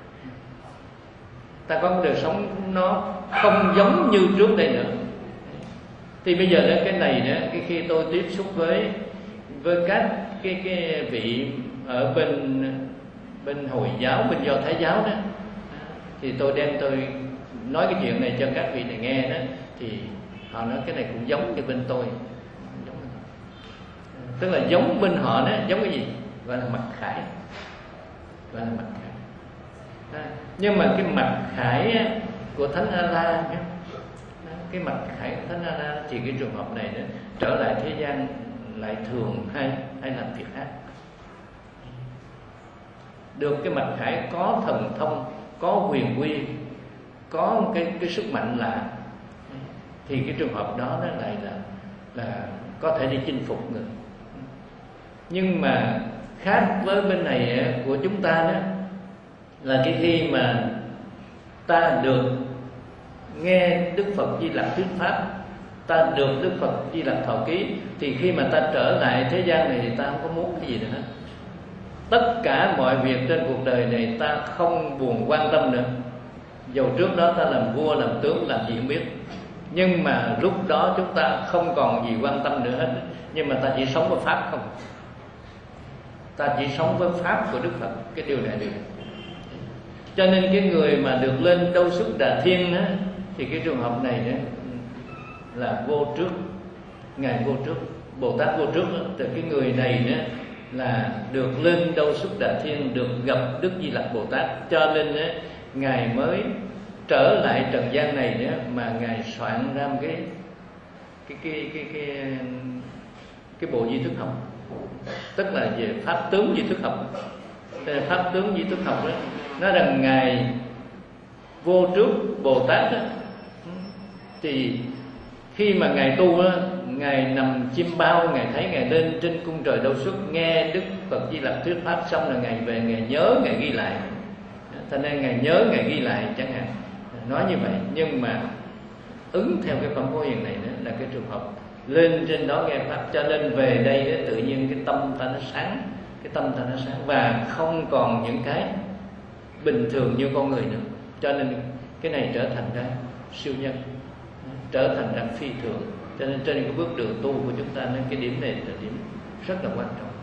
Ta có một đời sống nó không giống như trước đây nữa. Thì bây giờ đó cái này đó, cái khi tôi tiếp xúc với với các cái cái vị ở bên bên Hồi giáo, bên Do Thái giáo đó, thì tôi đem tôi nói cái chuyện này cho các vị này nghe đó, thì họ nói cái này cũng giống như bên tôi, giống như tức là giống bên họ đó, giống cái gì gọi là mặc khải, gọi là mặc khải. À, nhưng mà cái mặc khải của Thánh A La, cái mặc khải của Thánh A La thì cái trường hợp này đó, trở lại thế gian lại thường hay hay làm việc ác. Được cái mặc khải có thần thông, có quyền quy, có cái cái sức mạnh lạ, thì cái trường hợp đó nó lại là là có thể đi chinh phục người. Nhưng mà khác với bên này của chúng ta đó, là cái khi mà ta được nghe Đức Phật Di Lặc thuyết pháp, ta được Đức Phật Di Lặc thọ ký, thì khi mà ta trở lại thế gian này thì ta không có muốn cái gì nữa hết. Tất cả mọi việc trên cuộc đời này ta không buồn quan tâm nữa. Dầu trước đó ta làm vua, làm tướng, làm gì không biết, Nhưng mà lúc đó chúng ta không còn gì quan tâm nữa hết, nhưng mà ta chỉ sống với pháp không, ta chỉ sống với pháp của Đức Phật. Cái điều này được. Cho nên cái người mà được lên Đâu Xuất Đà Thiên đó, thì cái trường hợp này đó là vô trước, ngài vô trước, Bồ Tát vô trước đó. Từ cái người này đó là được lên Đâu Xuất Đà Thiên, được gặp Đức Di Lặc Bồ Tát, cho nên đó, ngài mới trở lại trần gian này đó, mà ngài soạn ra cái cái cái cái cái cái bộ Di Thức học, tức là về pháp tướng Di Thức học. Pháp tướng Di Thức học đó nói rằng ngài vô trước Bồ Tát đó, thì khi mà ngài tu đó, ngài nằm chim bao, ngài thấy ngài lên trên cung trời Đâu Xuất, nghe Đức Phật Di Lặc thuyết pháp xong là ngài về, ngài nhớ, ngài ghi lại. Cho nên ngài nhớ, ngài ghi lại chẳng hạn, nói như vậy. Nhưng mà ứng theo cái phẩm Phổ Hiền này nữa là cái trường hợp lên trên đó nghe pháp, cho nên về đây đó, tự nhiên cái tâm ta nó sáng, cái tâm ta nó sáng và không còn những cái bình thường như con người nữa. Cho nên cái này trở thành ra siêu nhân, trở thành ra phi thường. Cho nên trên cái bước đường tu của chúng ta, nên cái điểm này là điểm rất là quan trọng.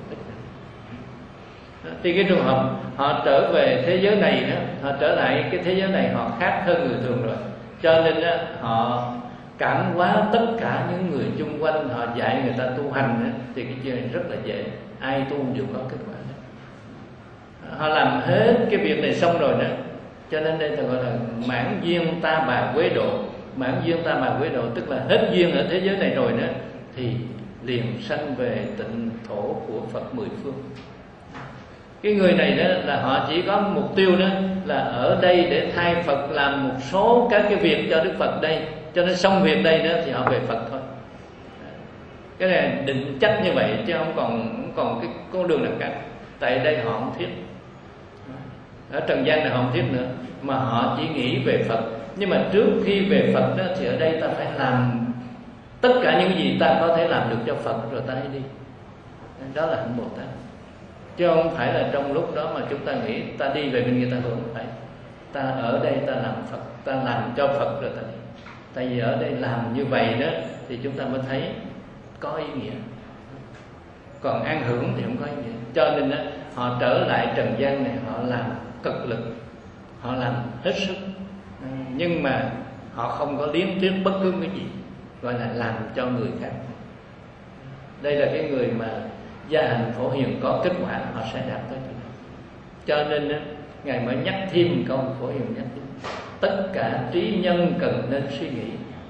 Thì cái trường hợp họ trở về thế giới này đó, họ trở lại cái thế giới này, họ khác hơn người thường rồi. Cho nên đó, họ cảm hóa tất cả những người chung quanh, họ dạy người ta tu hành đó, thì cái chuyện này rất là dễ, ai tu đều có kết quả đó. Họ làm hết cái việc này xong rồi đó. Cho nên đây ta gọi là mãn duyên ta bà quế độ. Mãn duyên ta bà quế độ tức là hết duyên ở thế giới này rồi đó, thì liền sanh về tịnh thổ của Phật mười phương. Cái người này đó là họ chỉ có mục tiêu đó là ở đây để thay Phật làm một số các cái việc cho Đức Phật đây, cho nên xong việc đây đó thì họ về Phật thôi. Cái này định chắc như vậy, chứ không còn không còn cái con đường nào cả. Tại đây họ không thiết, ở trần gian này họ không thiết nữa, mà họ chỉ nghĩ về Phật. Nhưng mà trước khi về Phật đó, thì ở đây ta phải làm tất cả những gì ta có thể làm được cho Phật rồi ta hãy đi. Đó là hạnh Bồ Tát, chứ không phải là trong lúc đó mà chúng ta nghĩ ta đi về bên kia ta hưởng. Phải, ta ở đây ta làm Phật, ta làm cho Phật rồi ta đi. Tại vì ở đây làm như vậy đó thì chúng ta mới thấy có ý nghĩa. Còn an hưởng thì không có ý nghĩa. Cho nên đó, họ trở lại trần gian này, họ làm cực lực, họ làm hết sức, nhưng mà họ không có liếm tiếc bất cứ cái gì, gọi là làm cho người khác. Đây là cái người mà gia hành Phổ Hiền có kết quả, họ sẽ đạt tới chuyện đó. Cho nên đó, ngài mới nhắc thêm câu Phổ Hiền nhắc thêm: tất cả trí nhân cần nên suy nghĩ,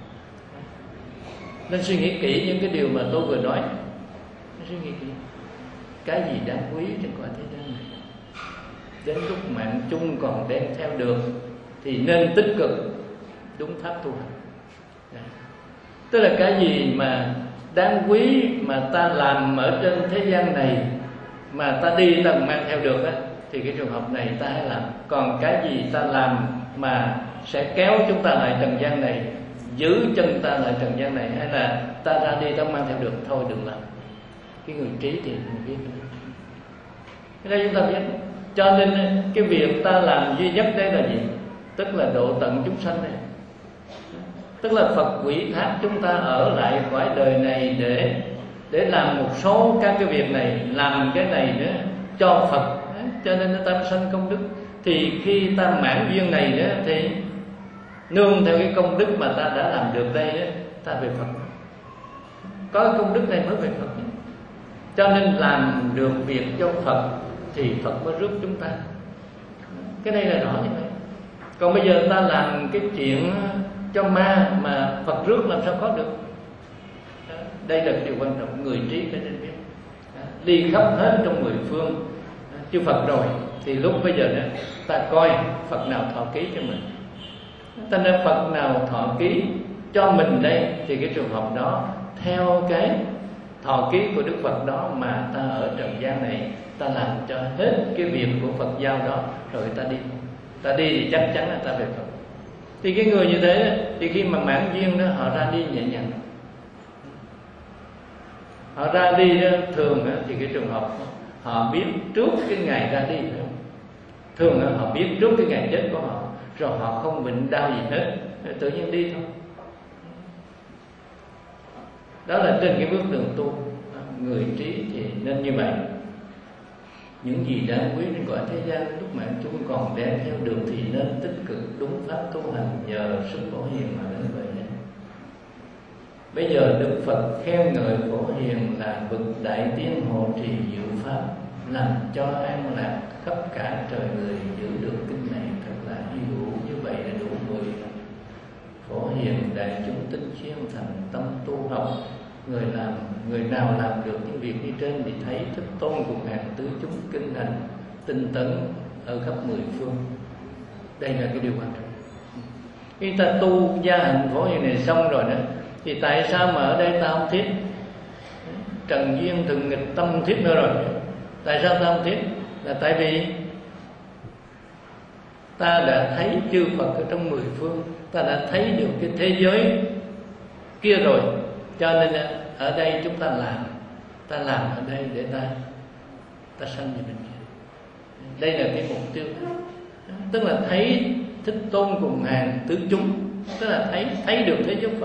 nên suy nghĩ kỹ những cái điều mà tôi vừa nói. Nên suy nghĩ kỹ cái gì đáng quý trên cõi thế gian này, đến lúc mạng chung còn đem theo được thì nên tích cực đúng pháp tu hành. Tức là cái gì mà đáng quý mà ta làm ở trên thế gian này mà ta đi ta mang theo được á, thì cái trường hợp này ta hãy làm. Còn cái gì ta làm mà sẽ kéo chúng ta lại trần gian này, giữ chân ta lại trần gian này, hay là ta ra đi ta mang theo được, thôi đừng làm. Cái người trí thì mình biết cái đây chúng ta biết. Cho nên cái việc ta làm duy nhất đây là gì? Tức là độ tận chúng sanh này. Tức là Phật ủy thác chúng ta ở lại cõi đời này để để làm một số các cái việc này, làm cái này nữa cho Phật. Cho nên ta mới sanh công đức. Thì khi ta mãn duyên này đó, thì nương theo cái công đức mà ta đã làm được đây đó, ta về Phật. Có công đức này mới về Phật. Cho nên làm được việc cho Phật thì Phật mới rước chúng ta. Cái này là rõ như vậy. Còn bây giờ ta làm cái chuyện cho ma mà Phật rước làm sao có được? Đây là điều quan trọng, người trí phải nên biết. Đi khắp hết trong mười phương chư Phật rồi, thì lúc bây giờ đó ta coi Phật nào thọ ký cho mình. Ta nên Phật nào thọ ký cho mình đây, thì cái trường hợp đó theo cái thọ ký của Đức Phật đó mà ta ở trần gian này, ta làm cho hết cái việc của Phật giao đó, rồi ta đi. Ta đi thì chắc chắn là ta về Phật. Thì cái người như thế thì khi mà mãn duyên đó, họ ra đi nhẹ nhàng. Họ ra đi đó, thường đó, thì cái trường hợp họ biết trước cái ngày ra đi phải không? Thường đó, họ biết trước cái ngày chết của họ, rồi họ không bệnh đau gì hết, tự nhiên đi thôi. Đó là trên cái bước đường tu. Người trí thì nên như vậy. Những gì đáng quý trên cõi thế gian, lúc mà chúng còn đang theo đường thì nên tích cực đúng pháp tu hành, nhờ sức Phổ Hiền mà đến vậy. Bây giờ Đức Phật khen ngợi Phổ Hiền là bậc đại tiên hộ trì diệu pháp, làm cho an lạc khắp cả trời người. Giữ được kinh này thật là hy hữu, như vậy là đủ mười. Phổ Hiền đại chúng tinh chuyên thành tâm tu học. Người làm người nào làm được những việc như trên thì thấy Thích Tôn cùng hàng tứ chúng kinh hành tinh tấn ở khắp mười phương. Đây là cái điều quan trọng. Khi ta tu gia hạnh Phổ Hiền này xong rồi đó, thì tại sao mà ở đây ta không thiết? Trần duyên thường nghịch tâm thiết nữa rồi. Tại sao ta không thiết? Là tại vì ta đã thấy chư Phật ở trong mười phương, ta đã thấy được cái thế giới kia rồi. Cho nên ở đây chúng ta làm, ta làm ở đây để ta ta sanh về bên kia. Đây là cái mục tiêu, tức là thấy Thích Tôn cùng hàng tứ chúng, tức là thấy thấy được thế giới Phật.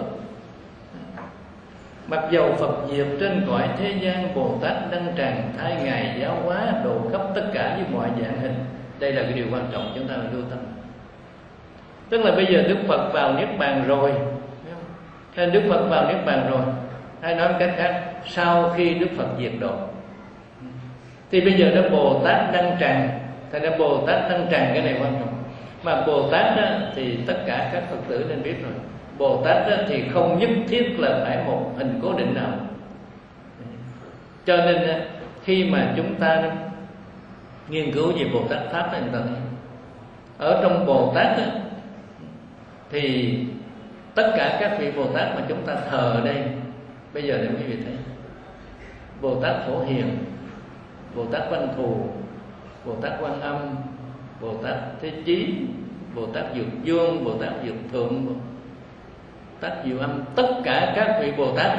Mặc dầu Phật diệt trên cõi thế gian, Bồ Tát đăng tràng thay ngài giáo hóa, độ khắp tất cả với mọi dạng hình. Đây là cái điều quan trọng chúng ta phải lưu tâm. Tức là bây giờ Đức Phật vào Niết Bàn rồi, hay Đức Phật vào Niết Bàn rồi, hay nói một cách khác, sau khi Đức Phật diệt độ, thì bây giờ đó Bồ Tát đăng tràng. Thành ra Bồ Tát đăng tràng cái này quan trọng. Mà Bồ Tát đó, thì tất cả các Phật tử nên biết rồi, Bồ Tát đó, thì không nhất thiết là phải một hình cố định nào. Cho nên khi mà chúng ta nghiên cứu về Bồ Tát Pháp thì người ta thấy ở trong Bồ Tát đó, thì tất cả các vị Bồ Tát mà chúng ta thờ ở đây, bây giờ để quý vị thấy, Bồ Tát Phổ Hiền, Bồ Tát Văn Thù, Bồ Tát Quan Âm, Bồ Tát Thế Chí, Bồ Tát Dược Dương, Bồ Tát Dược Thượng, Bồ Tát Diệu Âm, tất cả các vị Bồ Tát đó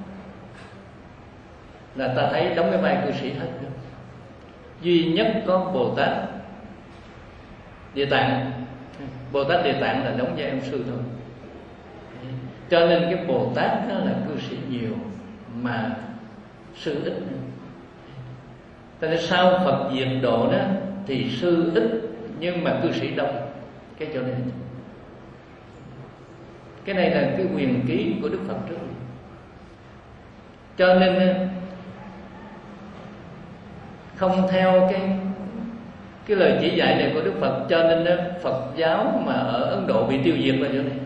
là ta thấy đóng cái vai cư sĩ hết. Duy nhất có Bồ Tát Địa Tạng, Bồ Tát Địa Tạng là đóng vai em sư thôi. Cho nên cái Bồ Tát đó là cư sĩ nhiều mà sư ít. Tại nên sau Phật diệt độ đó thì sư ít nhưng mà cư sĩ đông. Cái chỗ này, cái này là cái quyền ký của Đức Phật trước. Cho nên không theo cái cái lời chỉ dạy này của Đức Phật, cho nên Phật giáo mà ở Ấn Độ bị tiêu diệt là chỗ này.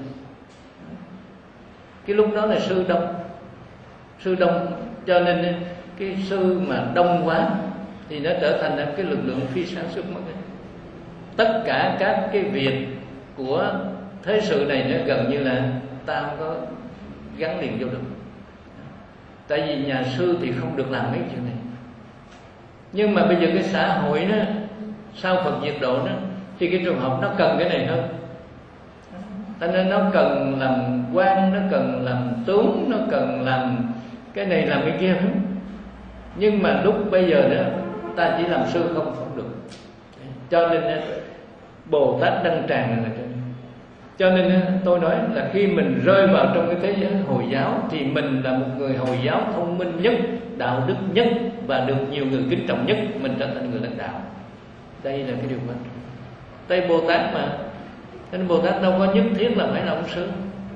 Cái lúc đó là sư đông, sư đông, cho nên cái sư mà đông quá thì nó trở thành cái lực lượng phi sản xuất mất. Tất cả các cái việc của thế sự này nó gần như là ta không có gắn liền vô được. Tại vì nhà sư thì không được làm mấy chuyện này. Nhưng mà bây giờ cái xã hội đó, sau Phật diệt độ đó, thì cái trường hợp nó cần cái này hơn. Cho nên nó cần làm quan, nó cần làm tướng, nó cần làm cái này làm cái kia. Nhưng mà lúc bây giờ đó ta chỉ làm sư không không được. Cho nên Bồ Tát đăng tràng là cho nên. Cho nên tôi nói là khi mình rơi vào trong cái thế giới Hồi giáo thì mình là một người Hồi giáo thông minh nhất, đạo đức nhất và được nhiều người kính trọng nhất, mình trở thành người lãnh đạo. Đây là cái điều quan trọng. Tây Bồ Tát mà, nên Bồ Tát đâu có nhất thiết là phải là ông sư.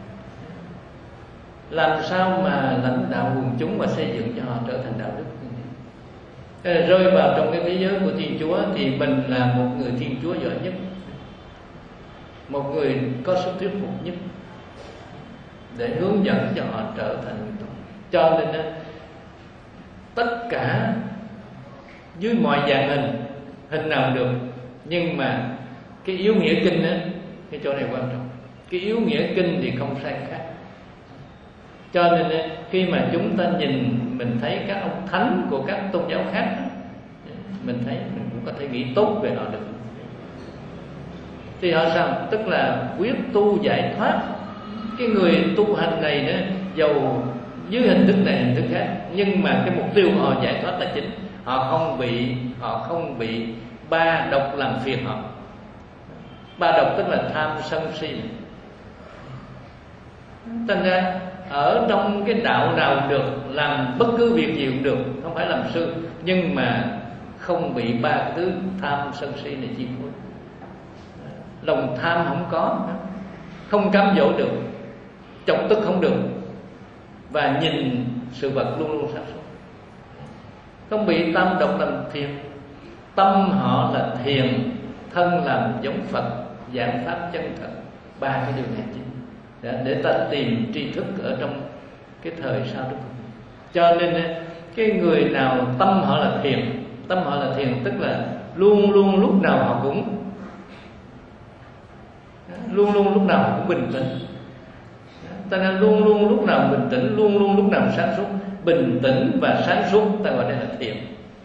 Làm sao mà lãnh đạo quần chúng và xây dựng cho họ trở thành đạo đức? Rơi vào trong cái thế giới của Thiên Chúa thì mình là một người Thiên Chúa giỏi nhất, một người có sức thuyết phục nhất để hướng dẫn cho họ trở thành người tốt. Cho nên tất cả dưới mọi dạng hình, hình nào được, nhưng mà cái yếu nghĩa kinh á, cái chỗ này quan trọng. Cái yếu nghĩa kinh thì không sai khác. Cho nên khi mà chúng ta nhìn, mình thấy các ông thánh của các tôn giáo khác, mình thấy mình cũng có thể nghĩ tốt về họ được. Thì họ sao? Tức là quyết tu giải thoát. Cái người tu hành này nữa, dầu dưới hình thức này hình thức khác, nhưng mà cái mục tiêu của họ giải thoát là chính. Họ không bị họ không bị ba độc làm phiền họ. Ba độc tức là tham sân si. Thành ra ở trong cái đạo nào được, làm bất cứ việc gì cũng được, không phải làm sư, nhưng mà không bị ba thứ tham sân si này chi phối. Lòng tham không có, không cám dỗ được, chọc tức không được, và nhìn sự vật luôn luôn sáng suốt, không bị tâm độc làm thiền. Tâm họ là thiền, thân làm giống Phật, giảng pháp chân thật, ba cái điều này chính để ta tìm tri thức ở trong cái thời sau đó. Cho nên cái người nào tâm họ là thiền, tâm họ là thiền tức là luôn luôn lúc nào họ cũng luôn luôn lúc nào họ cũng bình tĩnh. Ta nên luôn luôn lúc nào bình tĩnh, luôn luôn lúc nào sáng suốt. Bình tĩnh và sáng suốt ta gọi đây là thiền.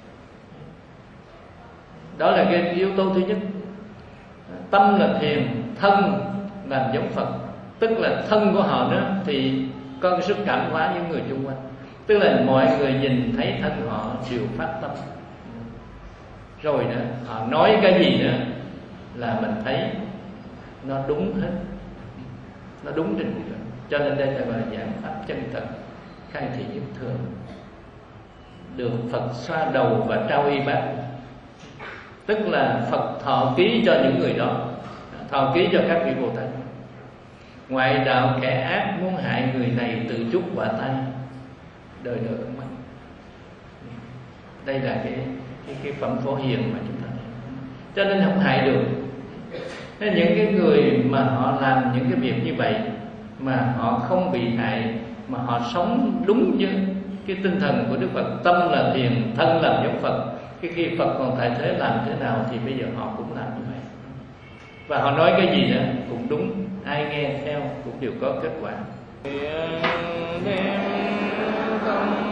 Đó là cái yếu tố thứ nhất. Tâm là thiền, thân làm giống Phật, tức là thân của họ nữa thì có cái sức cảm hóa những người xung quanh. Tức là mọi người nhìn thấy thân họ đều phát tâm. Rồi nữa, họ nói cái gì nữa là mình thấy nó đúng hết, nó đúng trên cuộc đời. Cho nên đây là gọi là giảng pháp chân thật, khai thị nhất thường, được Phật xoa đầu và trao y bát. Tức là Phật thọ ký cho những người đó, thọ ký cho các vị Bồ Tát. Ngoại đạo kẻ ác muốn hại người này tự chuốc quả tay, đời đời không mất. Đây là cái cái, cái phẩm phổ hiền mà chúng ta thấy. Cho nên không hại được. Nên những cái người mà họ làm những cái việc như vậy mà họ không bị hại, mà họ sống đúng với cái tinh thần của Đức Phật, tâm là thiền, thân làm giống Phật. Cái khi Phật còn tại thế làm thế nào thì bây giờ họ cũng làm như vậy. Và họ nói cái gì nữa cũng đúng, ai nghe theo cũng đều có kết quả.